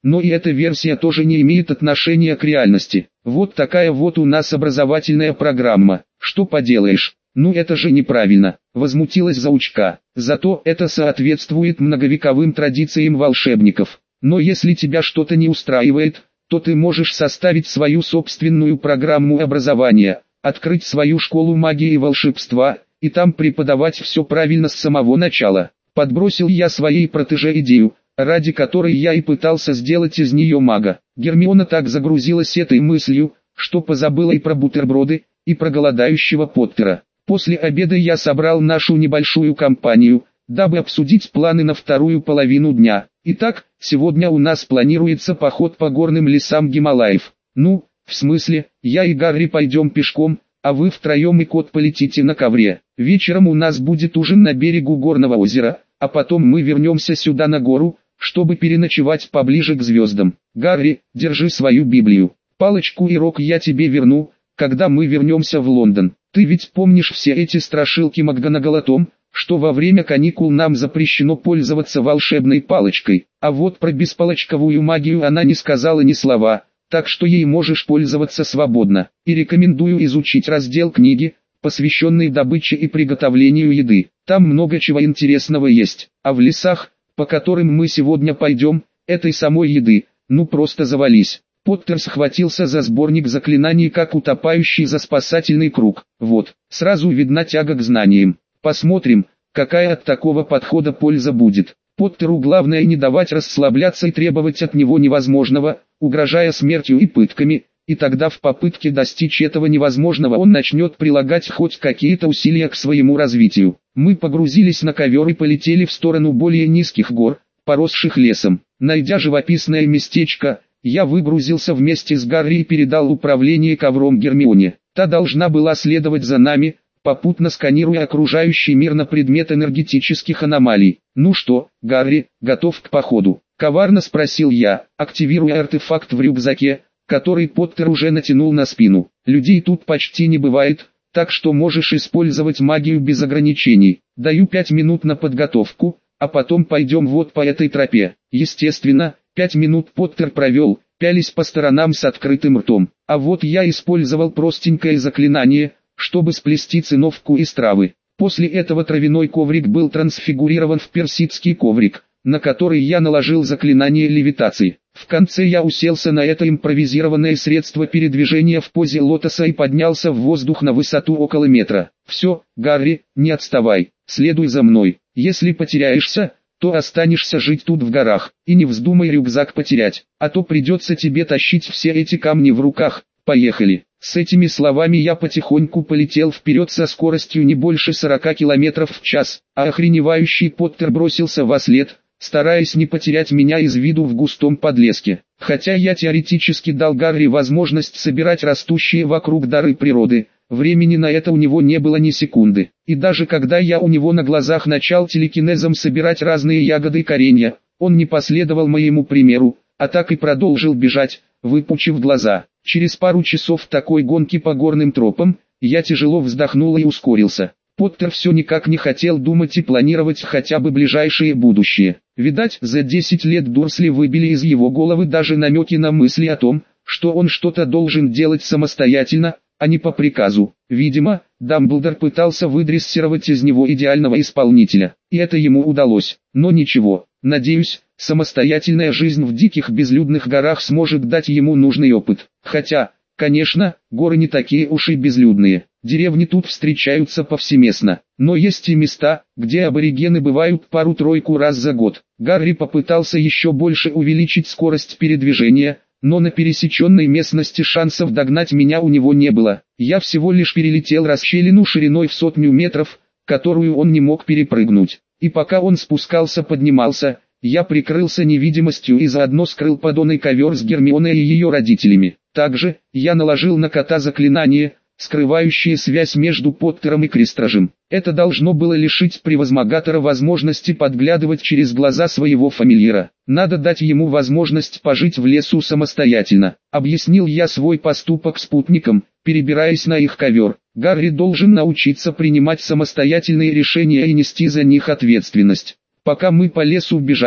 но и эта версия тоже не имеет отношения к реальности. Вот такая вот у нас образовательная программа. Что поделаешь? Ну это же неправильно, возмутилась заучка. Зато это соответствует многовековым традициям волшебников. Но если тебя что-то не устраивает, то ты можешь составить свою собственную программу образования, открыть свою школу магии и волшебства, и там преподавать все правильно с самого начала. Подбросил я своей протеже идею, ради которой я и пытался сделать из нее мага. Гермиона так загрузилась этой мыслью, что позабыла и про бутерброды, и про голодающего Поттера. После обеда я собрал нашу небольшую компанию, дабы обсудить планы на вторую половину дня. Итак, сегодня у нас планируется поход по горным лесам Гималаев. Ну, в смысле, я и Гарри пойдем пешком, а вы втроем и кот полетите на ковре. Вечером у нас будет ужин на берегу горного озера, а потом мы вернемся сюда на гору, чтобы переночевать поближе к звездам. Гарри, держи свою Библию. Палочку и рог я тебе верну, когда мы вернемся в Лондон. Ты ведь помнишь все эти страшилки МакГонагал о том, что во время каникул нам запрещено пользоваться волшебной палочкой, а вот про беспалочковую магию она не сказала ни слова, так что ей можешь пользоваться свободно. И рекомендую изучить раздел книги, посвященный добыче и приготовлению еды. Там много чего интересного есть, а в лесах, по которым мы сегодня пойдем, этой самой еды, ну просто завались. Поттер схватился за сборник заклинаний, как утопающий за спасательный круг. Вот, сразу видна тяга к знаниям. Посмотрим, какая от такого подхода польза будет. Поттеру главное не давать расслабляться и требовать от него невозможного, угрожая смертью и пытками, и тогда в попытке достичь этого невозможного он начнет прилагать хоть какие-то усилия к своему развитию. Мы погрузились на ковер и полетели в сторону более низких гор, поросших лесом. Найдя живописное местечко, я выгрузился вместе с Гарри и передал управление ковром Гермионе. Та должна была следовать за нами, попутно сканируя окружающий мир на предмет энергетических аномалий. «Ну что, Гарри, готов к походу?» — коварно спросил я, активируя артефакт в рюкзаке, который Поттер уже натянул на спину. «Людей тут почти не бывает, так что можешь использовать магию без ограничений. Даю 5 минут на подготовку, а потом пойдем вот по этой тропе». Естественно, 5 минут Поттер провел, пялись по сторонам с открытым ртом. А вот я использовал простенькое заклинание, чтобы сплести циновку из травы. После этого травяной коврик был трансфигурирован в персидский коврик, на который я наложил заклинание левитации. В конце я уселся на это импровизированное средство передвижения в позе лотоса и поднялся в воздух на высоту около метра. «Все, Гарри, не отставай, следуй за мной. Если потеряешься, то останешься жить тут в горах, и не вздумай рюкзак потерять, а то придется тебе тащить все эти камни в руках. Поехали». С этими словами я потихоньку полетел вперед со скоростью не больше 40 км в час, а охреневающий Поттер бросился вослед, стараясь не потерять меня из виду в густом подлеске. Хотя я теоретически дал Гарри возможность собирать растущие вокруг дары природы, времени на это у него не было ни секунды. И даже когда я у него на глазах начал телекинезом собирать разные ягоды и коренья, он не последовал моему примеру, а так и продолжил бежать, выпучив глаза. Через пару часов такой гонки по горным тропам, я тяжело вздохнул и ускорился. Поттер все никак не хотел думать и планировать хотя бы ближайшее будущее. Видать, за 10 лет Дурсли выбили из его головы даже намеки на мысли о том, что он что-то должен делать самостоятельно, а не по приказу. Видимо, Дамблдор пытался выдрессировать из него идеального исполнителя, и это ему удалось. Но ничего, надеюсь, самостоятельная жизнь в диких безлюдных горах сможет дать ему нужный опыт. Хотя, конечно, горы не такие уж и безлюдные. Деревни тут встречаются повсеместно, но есть и места, где аборигены бывают пару-тройку раз за год. Гарри попытался еще больше увеличить скорость передвижения, но на пересеченной местности шансов догнать меня у него не было. Я всего лишь перелетел расщелину шириной в 100 метров, которую он не мог перепрыгнуть. И пока он спускался-поднимался, я прикрылся невидимостью и заодно скрыл поддонный ковер с Гермионой и ее родителями. Также, я наложил на кота заклинание, скрывающее связь между Поттером и Крестражем. Это должно было лишить превозмогатора возможности подглядывать через глаза своего фамильяра. Надо дать ему возможность пожить в лесу самостоятельно. Объяснил я свой поступок спутникам, перебираясь на их ковер. Гарри должен научиться принимать самостоятельные решения и нести за них ответственность. Пока мы по лесу бежали,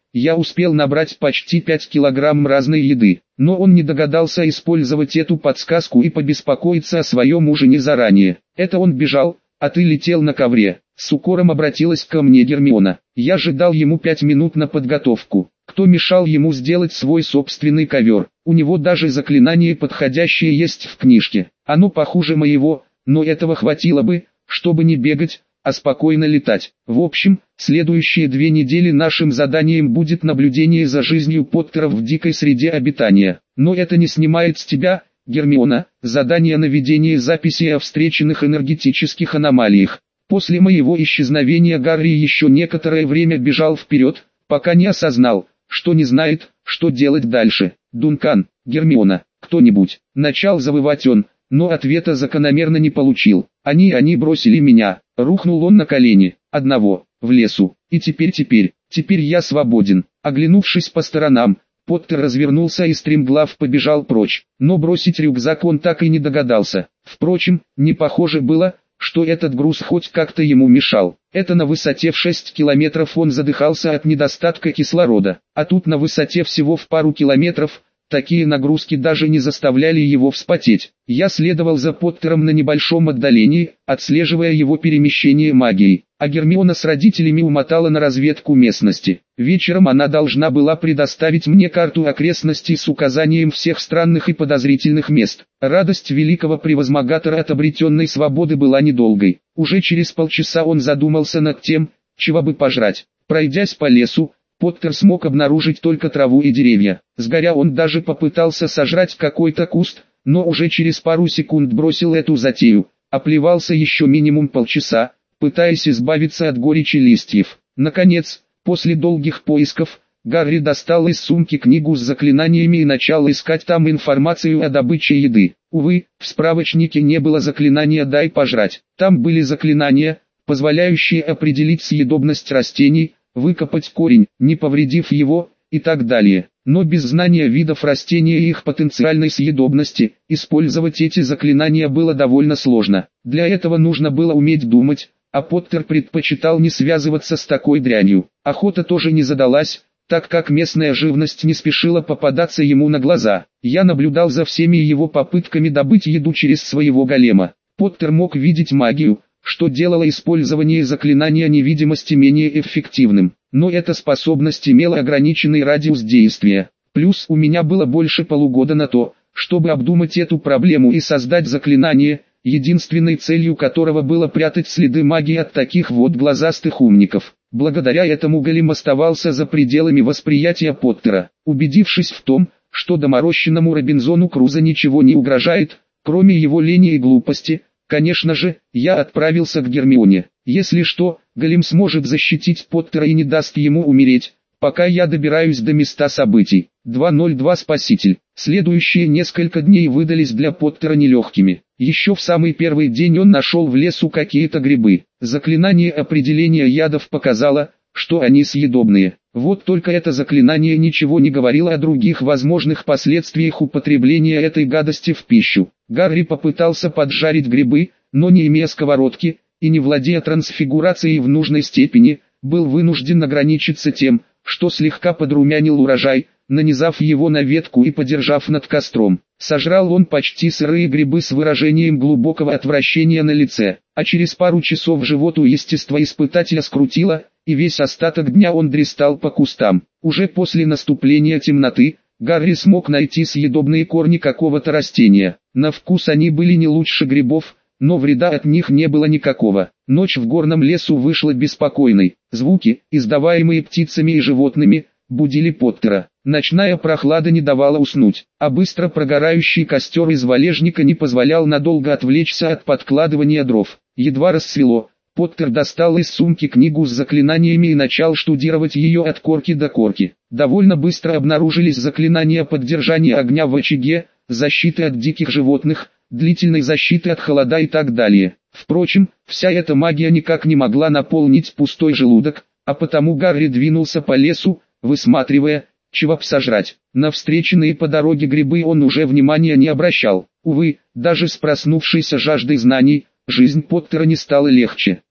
я успел набрать почти 5 килограмм разной еды, но он не догадался использовать эту подсказку и побеспокоиться о своем ужине заранее. Это он бежал, а ты летел на ковре. С укором обратилась ко мне Гермиона. Я же дал ему 5 минут на подготовку. Кто мешал ему сделать свой собственный ковер? У него даже заклинание подходящее есть в книжке. Оно похуже моего, но этого хватило бы, чтобы не бегать, а спокойно летать. В общем, следующие 2 недели нашим заданием будет наблюдение за жизнью Поттеров в дикой среде обитания. Но это не снимает с тебя, Гермиона, задание наведения записей о встреченных энергетических аномалиях. После моего исчезновения Гарри еще некоторое время бежал вперед, пока не осознал, что не знает, что делать дальше. «Дункан, Гермиона, кто-нибудь!» Начал завывать он, но ответа закономерно не получил. Они бросили меня. Рухнул он на колени, одного, в лесу. И теперь я свободен. Оглянувшись по сторонам, Поттер развернулся и стремглав побежал прочь. Но бросить рюкзак он так и не догадался. Впрочем, не похоже было, что этот груз хоть как-то ему мешал. Это на высоте в 6 километров он задыхался от недостатка кислорода, а тут на высоте всего в пару километров, такие нагрузки даже не заставляли его вспотеть. Я следовал за Поттером на небольшом отдалении, отслеживая его перемещение магией, а Гермиона с родителями умотала на разведку местности. Вечером она должна была предоставить мне карту окрестностей с указанием всех странных и подозрительных мест. Радость великого превозмогатора от обретенной свободы была недолгой. Уже через полчаса он задумался над тем, чего бы пожрать. Пройдясь по лесу, Поттер смог обнаружить только траву и деревья. Сгоря он даже попытался сожрать какой-то куст, но уже через пару секунд бросил эту затею. Оплевался еще минимум полчаса, пытаясь избавиться от горечи листьев. Наконец, после долгих поисков, Гарри достал из сумки книгу с заклинаниями и начал искать там информацию о добыче еды. Увы, в справочнике не было заклинания «дай пожрать». Там были заклинания, позволяющие определить съедобность растений, выкопать корень, не повредив его, и так далее. Но без знания видов растений и их потенциальной съедобности, использовать эти заклинания было довольно сложно. Для этого нужно было уметь думать, а Поттер предпочитал не связываться с такой дрянью. Охота тоже не задалась, так как местная живность не спешила попадаться ему на глаза. Я наблюдал за всеми его попытками добыть еду через своего голема. Поттер мог видеть магию, что делало использование заклинания невидимости менее эффективным, но эта способность имела ограниченный радиус действия. Плюс у меня было больше полугода на то, чтобы обдумать эту проблему и создать заклинание, единственной целью которого было прятать следы магии от таких вот глазастых умников. Благодаря этому голем оставался за пределами восприятия Поттера. Убедившись в том, что доморощенному Робинзону Крузо ничего не угрожает, кроме его лени и глупости, конечно же, я отправился к Гермионе. Если что, голем сможет защитить Поттера и не даст ему умереть, пока я добираюсь до места событий. 202 Спаситель. Следующие несколько дней выдались для Поттера нелегкими. Еще в самый первый день он нашел в лесу какие-то грибы. Заклинание определения ядов показало, что они съедобные. Вот только это заклинание ничего не говорило о других возможных последствиях употребления этой гадости в пищу. Гарри попытался поджарить грибы, но не имея сковородки, и не владея трансфигурацией в нужной степени, был вынужден ограничиться тем, что слегка подрумянил урожай, нанизав его на ветку и подержав над костром. Сожрал он почти сырые грибы с выражением глубокого отвращения на лице, а через пару часов живот у естествоиспытателя скрутило, и весь остаток дня он дристал по кустам. Уже после наступления темноты, Гарри смог найти съедобные корни какого-то растения. На вкус они были не лучше грибов, но вреда от них не было никакого. Ночь в горном лесу вышла беспокойной. Звуки, издаваемые птицами и животными, будили Поттера. Ночная прохлада не давала уснуть, а быстро прогорающий костер из валежника не позволял надолго отвлечься от подкладывания дров. Едва рассвело, Поттер достал из сумки книгу с заклинаниями и начал штудировать ее от корки до корки. Довольно быстро обнаружились заклинания поддержания огня в очаге, защиты от диких животных, длительной защиты от холода и так далее. Впрочем, вся эта магия никак не могла наполнить пустой желудок, а потому Гарри двинулся по лесу, высматривая, чего б сожрать. На встреченные по дороге грибы он уже внимания не обращал. Увы, даже с проснувшейся жаждой знаний, жизнь Поттера не стала легче.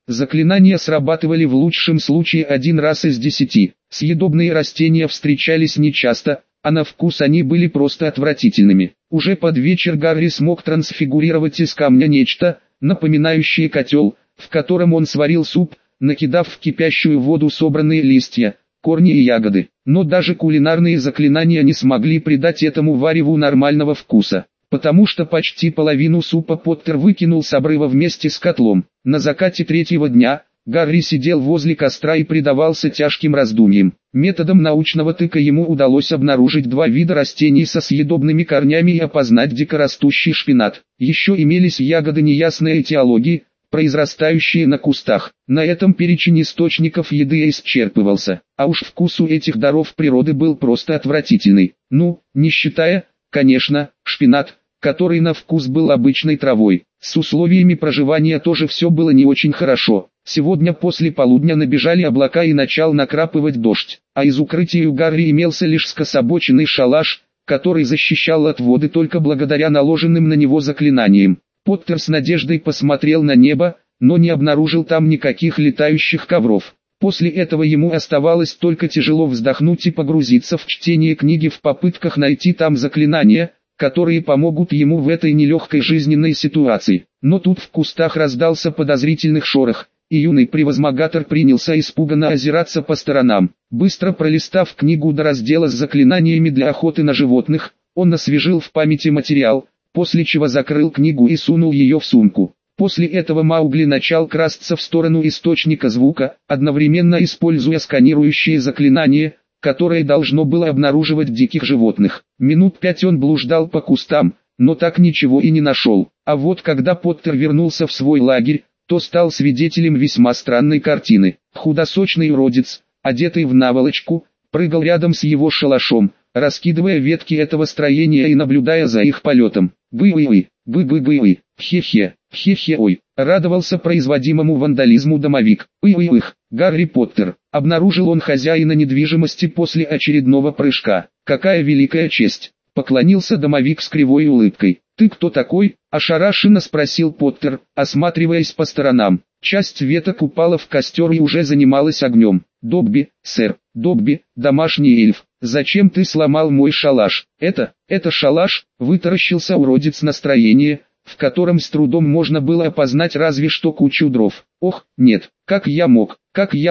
Заклинания срабатывали в лучшем случае 1 раз из 10. Съедобные растения встречались нечасто, а на вкус они были просто отвратительными. Уже под вечер Гарри смог трансфигурировать из камня нечто, напоминающее котел, в котором он сварил суп, накидав в кипящую воду собранные листья, корни и ягоды. Но даже кулинарные заклинания не смогли придать этому вареву нормального вкуса, потому что почти половину супа Поттер выкинул с обрыва вместе с котлом. На закате 3-го дня Гарри сидел возле костра и предавался тяжким раздумьям. Методом научного тыка ему удалось обнаружить 2 вида растений со съедобными корнями и опознать дикорастущий шпинат. Еще имелись ягоды неясной этиологии, произрастающие на кустах. На этом перечень источников еды исчерпывался, а уж вкус у этих даров природы был просто отвратительный. Ну, не считая, конечно, шпинат, который на вкус был обычной травой. С условиями проживания тоже все было не очень хорошо. Сегодня после полудня набежали облака и начал накрапывать дождь, а из укрытия у Гарри имелся лишь скособоченный шалаш, который защищал от воды только благодаря наложенным на него заклинаниям. Поттер с надеждой посмотрел на небо, но не обнаружил там никаких летающих ковров. После этого ему оставалось только тяжело вздохнуть и погрузиться в чтение книги в попытках найти там заклинания, которые помогут ему в этой нелегкой жизненной ситуации. Но тут в кустах раздался подозрительный шорох, и юный превозмогатор принялся испуганно озираться по сторонам. Быстро пролистав книгу до раздела с заклинаниями для охоты на животных, он освежил в памяти материал, после чего закрыл книгу и сунул ее в сумку. После этого Маугли начал красться в сторону источника звука, одновременно используя сканирующее заклинание, которое должно было обнаруживать диких животных. Минут 5 он блуждал по кустам, но так ничего и не нашел. А вот когда Поттер вернулся в свой лагерь, то стал свидетелем весьма странной картины. Худосочный уродец, одетый в наволочку, прыгал рядом с его шалашом, раскидывая ветки этого строения и наблюдая за их полетом. «Бы-бы-бы, бы-бы-бы, хе-хе, хе-хе-ой», радовался производимому вандализму домовик. «Ой-ой-ых, Гарри Поттер», обнаружил он хозяина недвижимости после очередного прыжка. «Какая великая честь», поклонился домовик с кривой улыбкой. «Ты кто такой?» – ошарашенно спросил Поттер, осматриваясь по сторонам. Часть веток упала в костер и уже занималась огнем. «Добби, сэр, Добби, домашний эльф, зачем ты сломал мой шалаш?» Это шалаш», – вытаращился уродец настроение, в котором с трудом можно было опознать разве что кучу дров. «Ох, нет, как я мог,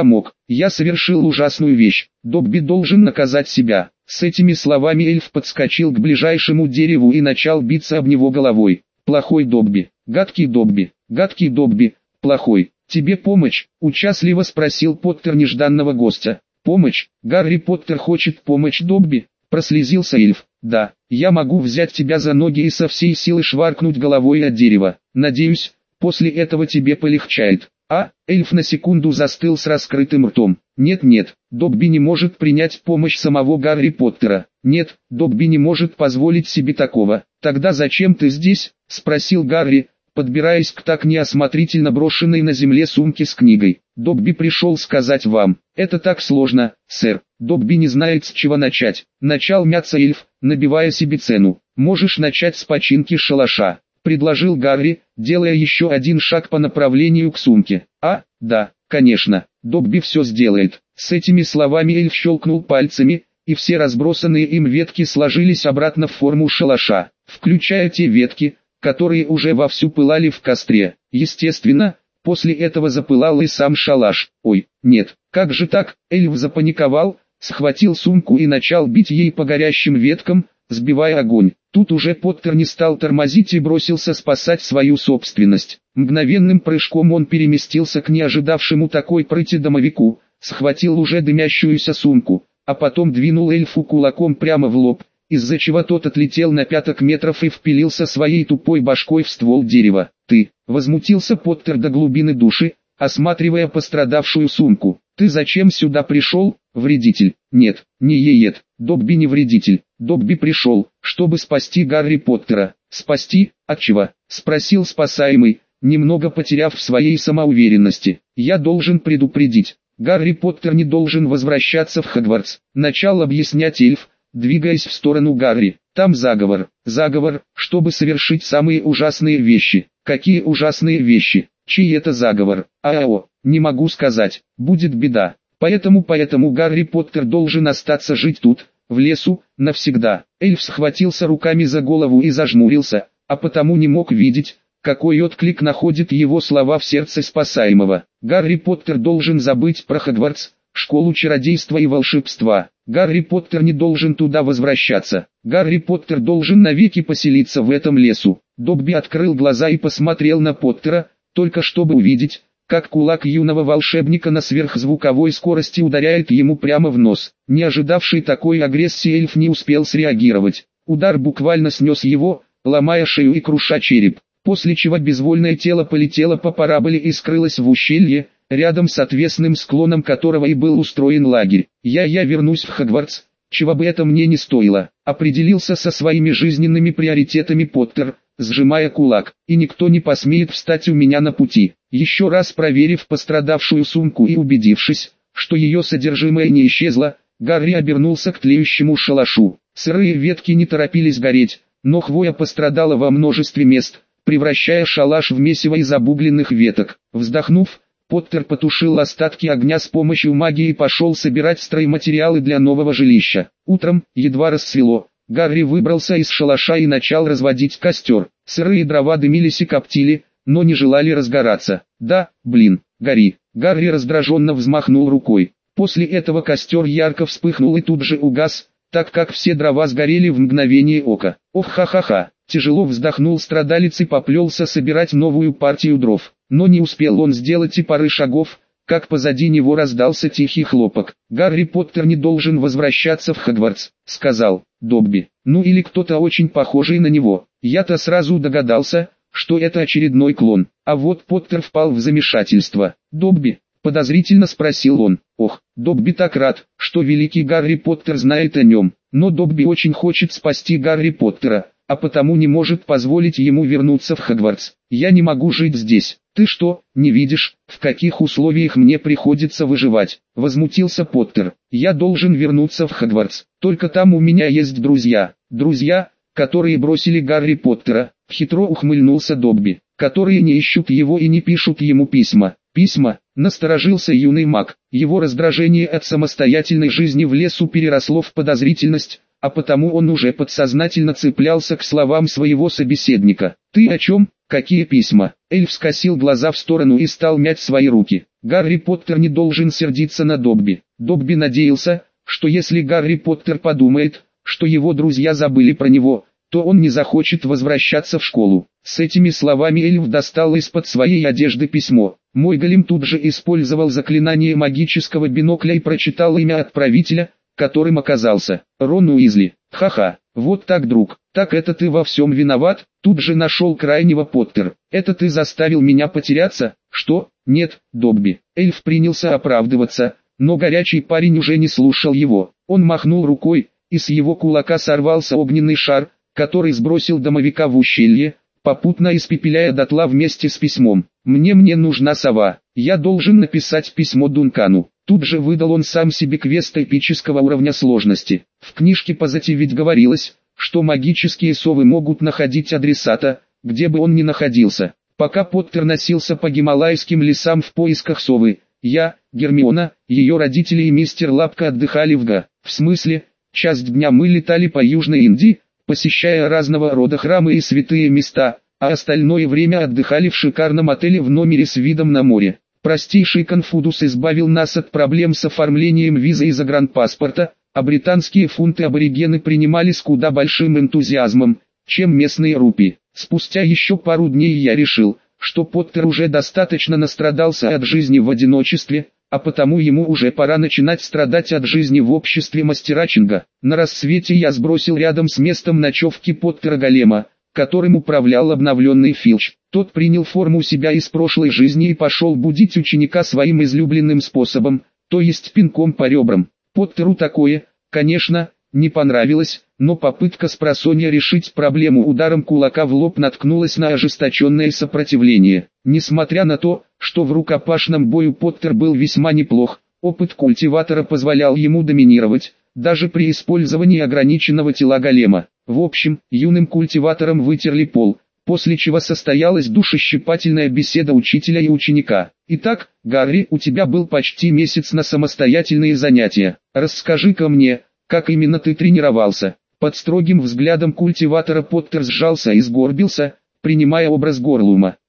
я совершил ужасную вещь, Добби должен наказать себя». С этими словами эльф подскочил к ближайшему дереву и начал биться об него головой. «Плохой Добби, гадкий Добби, плохой, тебе помочь?» – участливо спросил Поттер нежданного гостя. «Помощь? Гарри Поттер хочет помочь Добби?» – прослезился эльф. «Да, я могу взять тебя за ноги и со всей силы шваркнуть головой от дерева. Надеюсь, после этого тебе полегчает». Эльф на секунду застыл с раскрытым ртом. «Нет, Добби не может принять помощь самого Гарри Поттера. Нет, Добби не может позволить себе такого». «Тогда зачем ты здесь?» – спросил Гарри, подбираясь к так неосмотрительно брошенной на земле сумке с книгой. «Добби пришел сказать вам». «Это так сложно, сэр. Добби не знает, с чего начать». Начал мяться эльф, набивая себе цену. «Можешь начать с починки шалаша», — предложил Гарри, делая еще один шаг по направлению к сумке. Да, конечно, Добби все сделает». С этими словами эльф щелкнул пальцами, и все разбросанные им ветки сложились обратно в форму шалаша, включая те ветки, которые уже вовсю пылали в костре. Естественно, после этого запылал и сам шалаш. «Ой, нет, как же так?» Эльф запаниковал, схватил сумку и начал бить ей по горящим веткам, сбивая огонь. Тут уже Поттер не стал тормозить и бросился спасать свою собственность. Мгновенным прыжком он переместился к неожидавшему такой прыти домовику, схватил уже дымящуюся сумку, а потом двинул эльфу кулаком прямо в лоб, из-за чего тот отлетел на 5 метров и впилился своей тупой башкой в ствол дерева. «Ты!» — возмутился Поттер до глубины души, осматривая пострадавшую сумку. «Ты зачем сюда пришел, вредитель?» «Нет, не Добби не вредитель. Добби пришел, чтобы спасти Гарри Поттера». «Спасти? От чего?» — спросил спасаемый, немного потеряв в своей самоуверенности. «Я должен предупредить. Гарри Поттер не должен возвращаться в Хогвартс», — начал объяснять эльф, двигаясь в сторону Гарри. «Там заговор, чтобы совершить самые ужасные вещи». «Какие ужасные вещи?» Чей это заговор? Не могу сказать, будет беда. Поэтому Гарри Поттер должен остаться жить тут, в лесу, навсегда. Эльф схватился руками за голову и зажмурился, а потому не мог видеть, какой отклик находит его слова в сердце спасаемого. Гарри Поттер должен забыть про Хогвартс, школу чародейства и волшебства. Гарри Поттер не должен туда возвращаться. Гарри Поттер должен навеки поселиться в этом лесу. Добби открыл глаза и посмотрел на Поттера, только чтобы увидеть, как кулак юного волшебника на сверхзвуковой скорости ударяет ему прямо в нос. Не ожидавший такой агрессии эльф не успел среагировать. Удар буквально снес его, ломая шею и круша череп, после чего безвольное тело полетело по параболе и скрылось в ущелье, рядом с отвесным склоном которого и был устроен лагерь. Я вернусь в Хогвартс, чего бы это мне не стоило, определился со своими жизненными приоритетами Поттер, сжимая кулак, и никто не посмеет встать у меня на пути. Еще раз проверив пострадавшую сумку и убедившись, что ее содержимое не исчезло, Гарри обернулся к тлеющему шалашу. Сырые ветки не торопились гореть, но хвоя пострадала во множестве мест, превращая шалаш в месиво из обугленных веток. Вздохнув, Поттер потушил остатки огня с помощью магии и пошел собирать стройматериалы для нового жилища. Утром, едва рассвело, Гарри выбрался из шалаша и начал разводить костер. Сырые дрова дымились и коптили, но не желали разгораться. Гори. Гарри раздраженно взмахнул рукой. После этого костер ярко вспыхнул и тут же угас, так как все дрова сгорели в мгновение ока. Ох, ха-ха-ха. Тяжело вздохнул страдалец и поплелся собирать новую партию дров. Но не успел он сделать и пары шагов, как позади него раздался тихий хлопок. «Гарри Поттер не должен возвращаться в Хогвартс», — сказал Добби. Ну или кто-то очень похожий на него. Я-то сразу догадался, что это очередной клон. А вот Поттер впал в замешательство. «Добби?» — подозрительно спросил он. Ох, Добби так рад, что великий Гарри Поттер знает о нем. Но Добби очень хочет спасти Гарри Поттера, а потому не может позволить ему вернуться в Хогвартс. «Я не могу жить здесь. Ты что, не видишь, в каких условиях мне приходится выживать?» — возмутился Поттер. «Я должен вернуться в Хогвартс. Только там у меня есть друзья. Друзья, которые бросили Гарри Поттера», — хитро ухмыльнулся Добби. «Которые не ищут его и не пишут ему письма». «Письма?» — насторожился юный маг. Его раздражение от самостоятельной жизни в лесу переросло в подозрительность, а потому он уже подсознательно цеплялся к словам своего собеседника. «Ты о чем? Какие письма?» Эльф скосил глаза в сторону и стал мять свои руки. Гарри Поттер не должен сердиться на Добби. Добби надеялся, что если Гарри Поттер подумает, что его друзья забыли про него, то он не захочет возвращаться в школу. С этими словами эльф достал из-под своей одежды письмо. Мой голем тут же использовал заклинание магического бинокля и прочитал имя отправителя, которым оказался Рон Уизли. «Ха-ха, вот так, друг, так это ты во всем виноват?» Тут же нашел крайнего Поттер. «Это ты заставил меня потеряться?» «Что? Нет, Добби». Эльф принялся оправдываться, но горячий парень уже не слушал его. Он махнул рукой, и с его кулака сорвался огненный шар, который сбросил домовика в ущелье, попутно испепеляя дотла вместе с письмом. «Мне нужна сова. Я должен написать письмо Дункану». Тут же выдал он сам себе квест эпического уровня сложности. В книжке по Зате ведь говорилось, что магические совы могут находить адресата, где бы он ни находился. Пока Поттер носился по гималайским лесам в поисках совы, Гермиона, ее родители и мистер Лапка отдыхали в смысле, часть дня мы летали по Южной Индии, посещая разного рода храмы и святые места, а остальное время отдыхали в шикарном отеле в номере с видом на море. Простейший Конфудус избавил нас от проблем с оформлением визы и загранпаспорта, а британские фунты аборигены принимали с куда большим энтузиазмом, чем местные рупии. Спустя еще пару дней я решил, что Поттер уже достаточно настрадался от жизни в одиночестве, а потому ему уже пора начинать страдать от жизни в обществе мастера-чинга. На рассвете я сбросил рядом с местом ночевки Поттера голема, которым управлял обновленный Филч. Тот принял форму себя из прошлой жизни и пошел будить ученика своим излюбленным способом, то есть пинком по ребрам. Поттеру такое, конечно, не понравилось, но попытка спросонья решить проблему ударом кулака в лоб наткнулась на ожесточенное сопротивление. Несмотря на то, что в рукопашном бою Поттер был весьма неплох, опыт культиватора позволял ему доминировать, даже при использовании ограниченного тела голема. В общем, юным культиваторам вытерли пол, после чего состоялась душещипательная беседа учителя и ученика. «Итак, Гарри, у тебя был почти месяц на самостоятельные занятия. Расскажи-ка мне, как именно ты тренировался?» Под строгим взглядом культиватора Поттер сжался и сгорбился, принимая образ Горлума.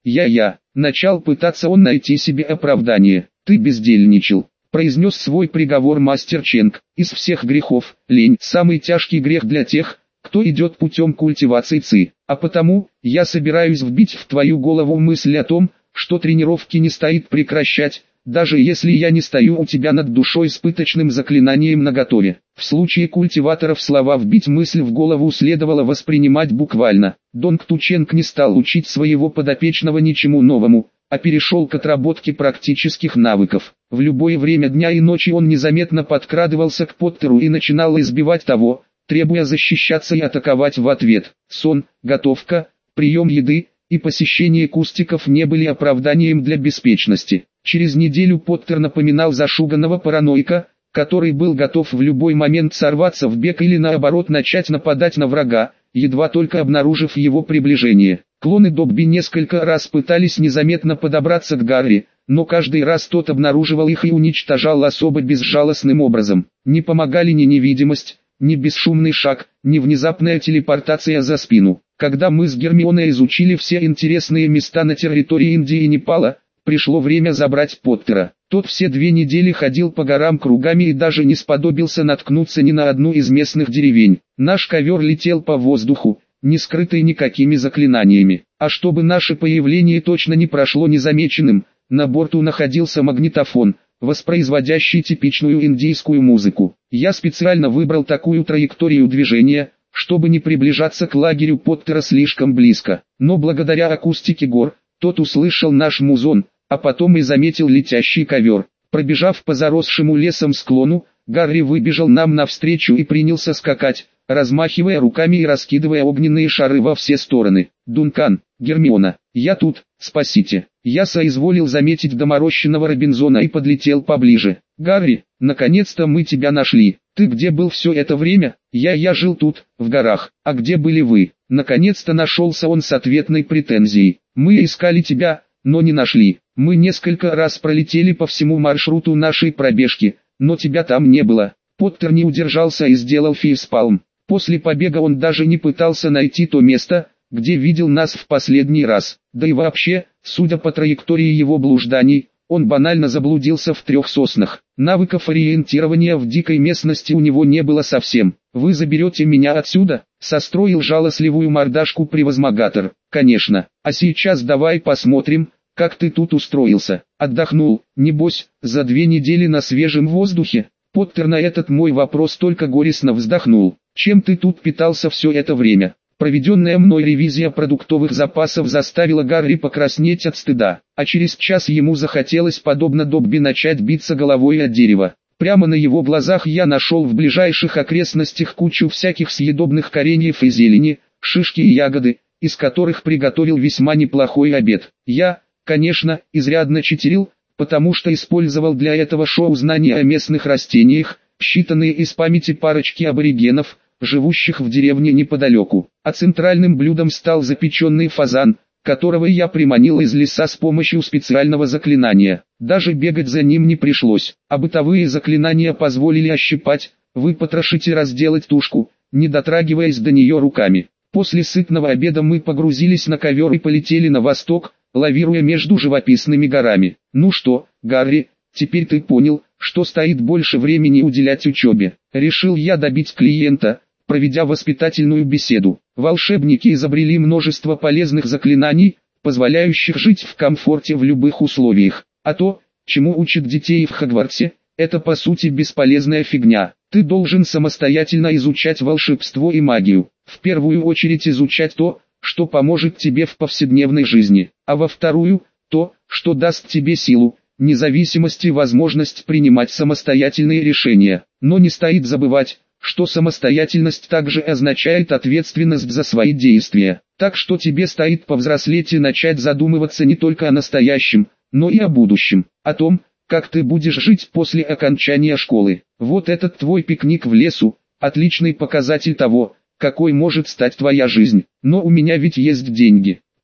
Начал пытаться он найти себе оправдание. «Ты бездельничал», — произнес свой приговор мастер Ченг. «Из всех грехов, лень — самый тяжкий грех для тех, кто идет путем культивации ци. А потому, я собираюсь вбить в твою голову мысль о том, что тренировки не стоит прекращать, даже если я не стою у тебя над душой с пыточным заклинанием наготове». В случае культиваторов слова «вбить мысль в голову» следовало воспринимать буквально. Донг Тученг не стал учить своего подопечного ничему новому, а перешел к отработке практических навыков. В любое время дня и ночи он незаметно подкрадывался к Поттеру и начинал избивать того, требуя защищаться и атаковать в ответ. Сон, готовка, прием еды и посещение кустиков не были оправданием для беспечности. Через неделю Поттер напоминал зашуганного параноика, который был готов в любой момент сорваться в бег или наоборот начать нападать на врага, едва только обнаружив его приближение. Клоны Добби несколько раз пытались незаметно подобраться к Гарри, но каждый раз тот обнаруживал их и уничтожал особо безжалостным образом. Не помогали ни невидимость, ни бесшумный шаг, ни внезапная телепортация за спину. Когда мы с Гермионой изучили все интересные места на территории Индии и Непала, пришло время забрать Поттера. Тот все 2 недели ходил по горам кругами и даже не сподобился наткнуться ни на одну из местных деревень. Наш ковер летел по воздуху, не скрытый никакими заклинаниями. А чтобы наше появление точно не прошло незамеченным, на борту находился магнитофон, воспроизводящий типичную индийскую музыку. Я специально выбрал такую траекторию движения, чтобы не приближаться к лагерю Поттера слишком близко. Но благодаря акустике гор, тот услышал наш музон, а потом и заметил летящий ковер. Пробежав по заросшему лесом склону, Гарри выбежал нам навстречу и принялся скакать, размахивая руками и раскидывая огненные шары во все стороны. «Дункан, Гермиона, я тут, спасите!» Я соизволил заметить доморощенного Робинзона и подлетел поближе. «Гарри, наконец-то мы тебя нашли. Ты где был все это время?» Я жил тут, в горах. А где были вы?» Наконец-то нашелся он с ответной претензией. «Мы искали тебя, но не нашли. Мы несколько раз пролетели по всему маршруту нашей пробежки, но тебя там не было». Поттер не удержался и сделал фейспалм. После побега он даже не пытался найти то место, где видел нас в последний раз. Да и вообще, судя по траектории его блужданий, он банально заблудился в 3 соснах. Навыков ориентирования в дикой местности у него не было совсем. «Вы заберете меня отсюда?» — состроил жалостливую мордашку превозмогатор. «Конечно. А сейчас давай посмотрим, как ты тут устроился. Отдохнул, небось, за 2 недели на свежем воздухе?» Поттер на этот мой вопрос только горестно вздохнул. «Чем ты тут питался все это время?» Проведенная мной ревизия продуктовых запасов заставила Гарри покраснеть от стыда, а через час ему захотелось подобно Добби начать биться головой от дерева. Прямо на его глазах я нашел в ближайших окрестностях кучу всяких съедобных кореньев и зелени, шишки и ягоды, из которых приготовил весьма неплохой обед. Я, конечно, изрядно читерил, потому что использовал для этого шоу знания о местных растениях, считанные из памяти парочки аборигенов, живущих в деревне неподалеку. А центральным блюдом стал запеченный фазан, которого я приманил из леса с помощью специального заклинания. Даже бегать за ним не пришлось, а бытовые заклинания позволили ощипать, выпотрошить и разделать тушку, не дотрагиваясь до нее руками. После сытного обеда мы погрузились на ковер и полетели на восток, лавируя между живописными горами. «Ну что, Гарри, теперь ты понял, что стоит больше времени уделять учебе?» Решил я добить клиента, проведя воспитательную беседу. Волшебники изобрели множество полезных заклинаний, позволяющих жить в комфорте в любых условиях. А то, чему учат детей в Хогвартсе, это по сути бесполезная фигня. Ты должен самостоятельно изучать волшебство и магию. В первую очередь изучать то, что поможет тебе в повседневной жизни, а во вторую, то, что даст тебе силу, независимость и возможность принимать самостоятельные решения. Но не стоит забывать, что самостоятельность также означает ответственность за свои действия. Так что тебе стоит повзрослеть и начать задумываться не только о настоящем, но и о будущем, о том, как ты будешь жить после окончания школы. Вот этот твой пикник в лесу, отличный показатель того, какой может стать твоя жизнь. Но у меня ведь есть деньги.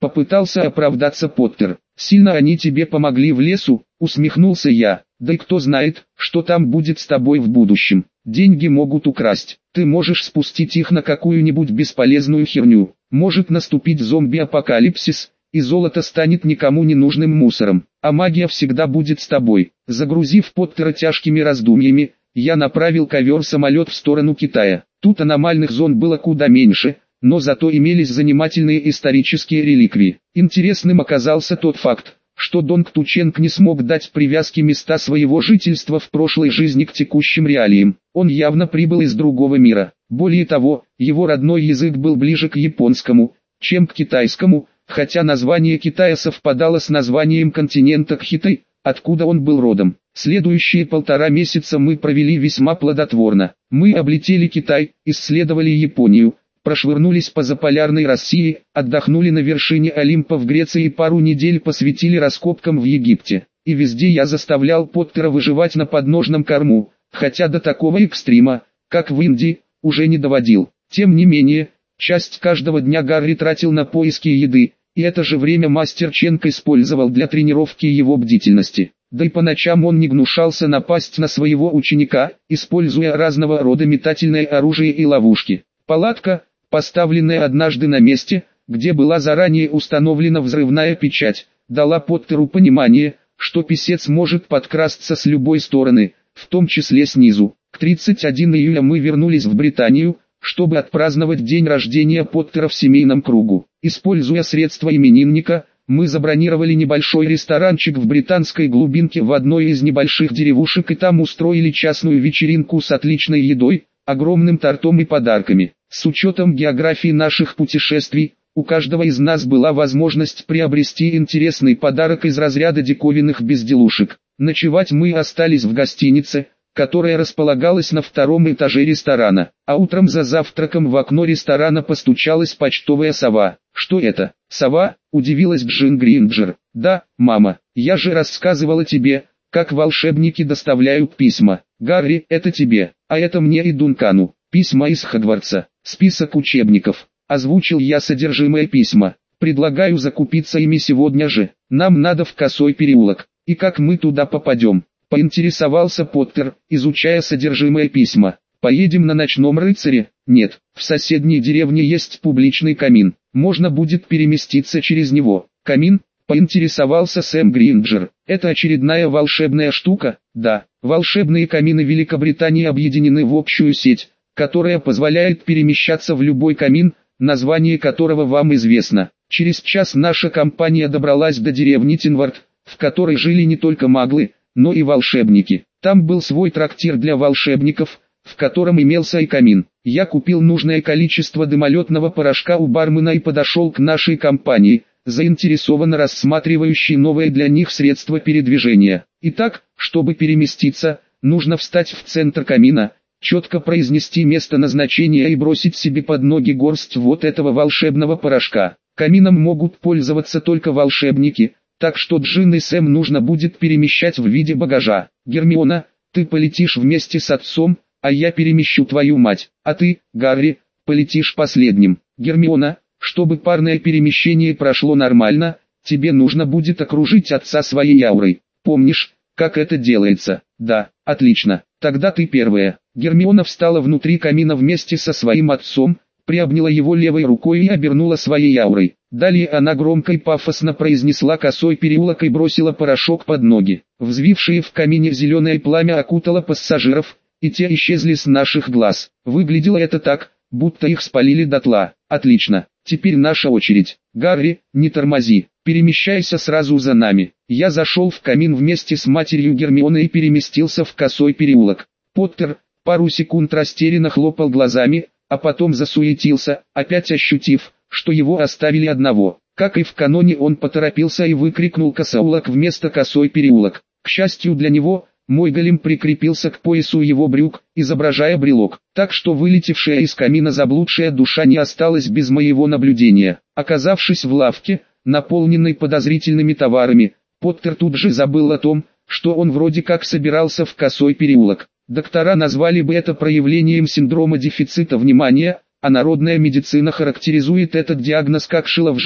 Попытался оправдаться Поттер. «Сильно они тебе помогли в лесу?» — усмехнулся я. «Да и кто знает, что там будет с тобой в будущем. Деньги могут украсть. Ты можешь спустить их на какую-нибудь бесполезную херню. Может наступить зомби-апокалипсис, и золото станет никому не нужным мусором. А магия всегда будет с тобой». Загрузив Поттера тяжкими раздумьями, я направил ковер-самолет в сторону Китая. Тут аномальных зон было куда меньше, но зато имелись занимательные исторические реликвии. Интересным оказался тот факт, что Донг Тученг не смог дать привязке места своего жительства в прошлой жизни к текущим реалиям. Он явно прибыл из другого мира. Более того, его родной язык был ближе к японскому, чем к китайскому, хотя название Китая совпадало с названием континента Кхитай, откуда он был родом. Следующие 1,5 месяца мы провели весьма плодотворно. Мы облетели Китай, исследовали Японию, прошвырнулись по заполярной России, отдохнули на вершине Олимпа в Греции и пару недель посвятили раскопкам в Египте. И везде я заставлял Поттера выживать на подножном корму, хотя до такого экстрима, как в Индии, уже не доводил. Тем не менее, часть каждого дня Гарри тратил на поиски еды, и это же время мастер Ченг использовал для тренировки его бдительности. Да и по ночам он не гнушался напасть на своего ученика, используя разного рода метательное оружие и ловушки. Палатка, поставленная однажды на месте, где была заранее установлена взрывная печать, дала Поттеру понимание, что писец может подкрасться с любой стороны, в том числе снизу. К 31 июля мы вернулись в Британию, чтобы отпраздновать день рождения Поттера в семейном кругу. Используя средства именинника, мы забронировали небольшой ресторанчик в британской глубинке в одной из небольших деревушек и там устроили частную вечеринку с отличной едой, огромным тортом и подарками. С учетом географии наших путешествий, у каждого из нас была возможность приобрести интересный подарок из разряда диковинных безделушек. Ночевать мы остались в гостинице, которая располагалась на 2-м этаже ресторана, а утром за завтраком в окно ресторана постучалась почтовая сова. «Что это, сова?» – удивилась Джин Гринджер. «Да, мама, я же рассказывала тебе, как волшебники доставляют письма. Гарри, это тебе, а это мне и Дункану. Письма из Хогвартса, список учебников». Озвучил я содержимое письма. «Предлагаю закупиться ими сегодня же. Нам надо в Косой переулок. И как мы туда попадем?» Поинтересовался Поттер, изучая содержимое письма. «Поедем на ночном рыцаре?» «Нет, в соседней деревне есть публичный камин. Можно будет переместиться через него». «Камин?» — поинтересовался Сэм Гринджер. «Это очередная волшебная штука?» «Да, волшебные камины Великобритании объединены в общую сеть, которая позволяет перемещаться в любой камин, название которого вам известно. Через час наша компания добралась до деревни Тинвард, в которой жили не только маглы, но и волшебники. Там был свой трактир для волшебников, в котором имелся и камин. Я купил нужное количество дымолетного порошка у бармена и подошел к нашей компании, заинтересованно рассматривающей новое для них средство передвижения. Итак, чтобы переместиться, нужно встать в центр камина, четко произнести место назначения и бросить себе под ноги горсть вот этого волшебного порошка. Камином могут пользоваться только волшебники, так что Джин и Сэм нужно будет перемещать в виде багажа. Гермиона, ты полетишь вместе с отцом, а я перемещу твою мать, а ты, Гарри, полетишь последним. Гермиона, чтобы парное перемещение прошло нормально, тебе нужно будет окружить отца своей аурой. Помнишь, как это делается? Да, отлично, тогда ты первая. Гермиона встала внутри камина вместе со своим отцом, приобняла его левой рукой и обернула своей аурой. Далее она громко и пафосно произнесла «Косой переулок» и бросила порошок под ноги. Взвившее в камине зеленое пламя окутало пассажиров, и те исчезли с наших глаз. Выглядело это так, будто их спалили дотла. Отлично, теперь наша очередь. Гарри, не тормози, перемещайся сразу за нами. Я зашел в камин вместе с матерью Гермионы и переместился в Косой переулок. Поттер пару секунд растерянно хлопал глазами, а потом засуетился, опять ощутив, что его оставили одного. Как и в каноне, он поторопился и выкрикнул «Косоулок» вместо «Косой переулок». К счастью для него, мой голем прикрепился к поясу его брюк, изображая брелок, так что вылетевшая из камина заблудшая душа не осталась без моего наблюдения. Оказавшись в лавке, наполненной подозрительными товарами, Поттер тут же забыл о том, что он вроде как собирался в Косой переулок. Доктора назвали бы это проявлением синдрома дефицита внимания, а народная медицина характеризует этот диагноз как шило в жопе.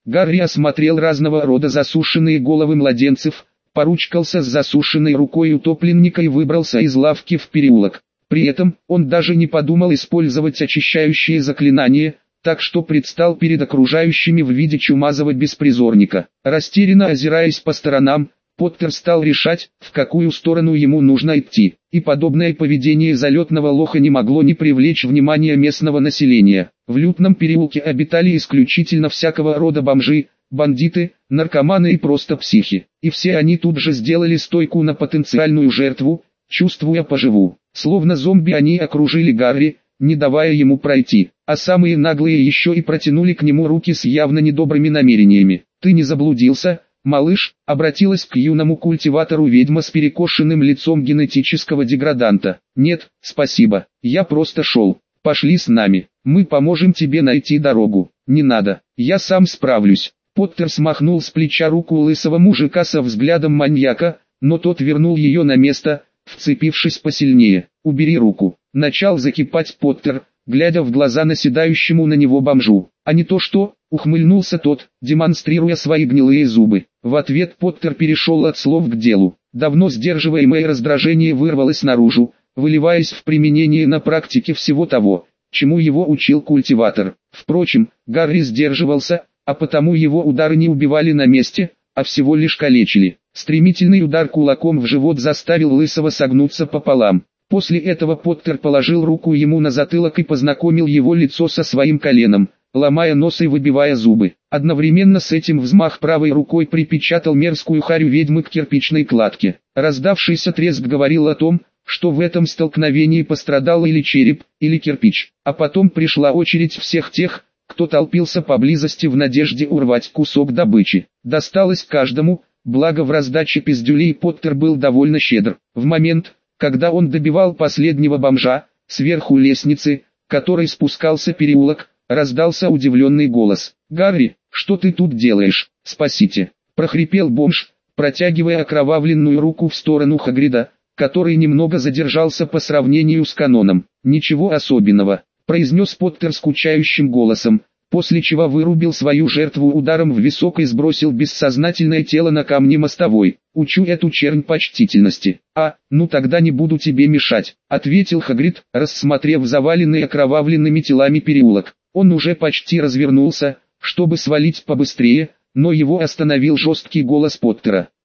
Гарри осмотрел разного рода засушенные головы младенцев, поручкался с засушенной рукой утопленника и выбрался из лавки в переулок. При этом, он даже не подумал использовать очищающие заклинания, так что предстал перед окружающими в виде чумазого беспризорника. Растерянно озираясь по сторонам, Поттер стал решать, в какую сторону ему нужно идти, и подобное поведение залетного лоха не могло не привлечь внимания местного населения. В лютном переулке обитали исключительно всякого рода бомжи, бандиты, наркоманы и просто психи, и все они тут же сделали стойку на потенциальную жертву, чувствуя поживу. Словно зомби они окружили Гарри, не давая ему пройти, а самые наглые еще и протянули к нему руки с явно недобрыми намерениями. «Ты не заблудился, малыш?» — обратилась к юному культиватору ведьма с перекошенным лицом генетического деграданта. «Нет, спасибо, я просто шел. Пошли с нами, мы поможем тебе найти дорогу». «Не надо, я сам справлюсь». Поттер смахнул с плеча руку лысого мужика со взглядом маньяка, но тот вернул ее на место, вцепившись посильнее. «Убери руку», — начал закипать Поттер, глядя в глаза наседающему на него бомжу. «А не то что?» — ухмыльнулся тот, демонстрируя свои гнилые зубы. В ответ Поттер перешел от слов к делу. Давно сдерживаемое раздражение вырвалось наружу, выливаясь в применение на практике всего того, чему его учил культиватор. Впрочем, Гарри сдерживался, а потому его удары не убивали на месте, а всего лишь калечили. Стремительный удар кулаком в живот заставил Лысого согнуться пополам. После этого Поттер положил руку ему на затылок и познакомил его лицо со своим коленом, ломая нос и выбивая зубы. Одновременно с этим взмах правой рукой припечатал мерзкую харю ведьмы к кирпичной кладке. Раздавшийся треск говорил о том, что в этом столкновении пострадал или череп, или кирпич. А потом пришла очередь всех тех, кто толпился поблизости в надежде урвать кусок добычи. Досталось каждому, благо в раздаче пиздюлей Поттер был довольно щедр. В момент, когда он добивал последнего бомжа, сверху лестницы, которой спускался переулок, раздался удивленный голос. «Гарри, что ты тут делаешь? Спасите!» – прохрипел бомж, протягивая окровавленную руку в сторону Хагрида, который немного задержался по сравнению с каноном. «Ничего особенного», – произнес Поттер скучающим голосом, после чего вырубил свою жертву ударом в висок и сбросил бессознательное тело на камни мостовой. «Учу эту чернь почтительности». «А, ну тогда не буду тебе мешать», — ответил Хагрид, рассмотрев заваленный окровавленными телами переулок. Он уже почти развернулся, чтобы свалить побыстрее, но его остановил жесткий голос Поттера.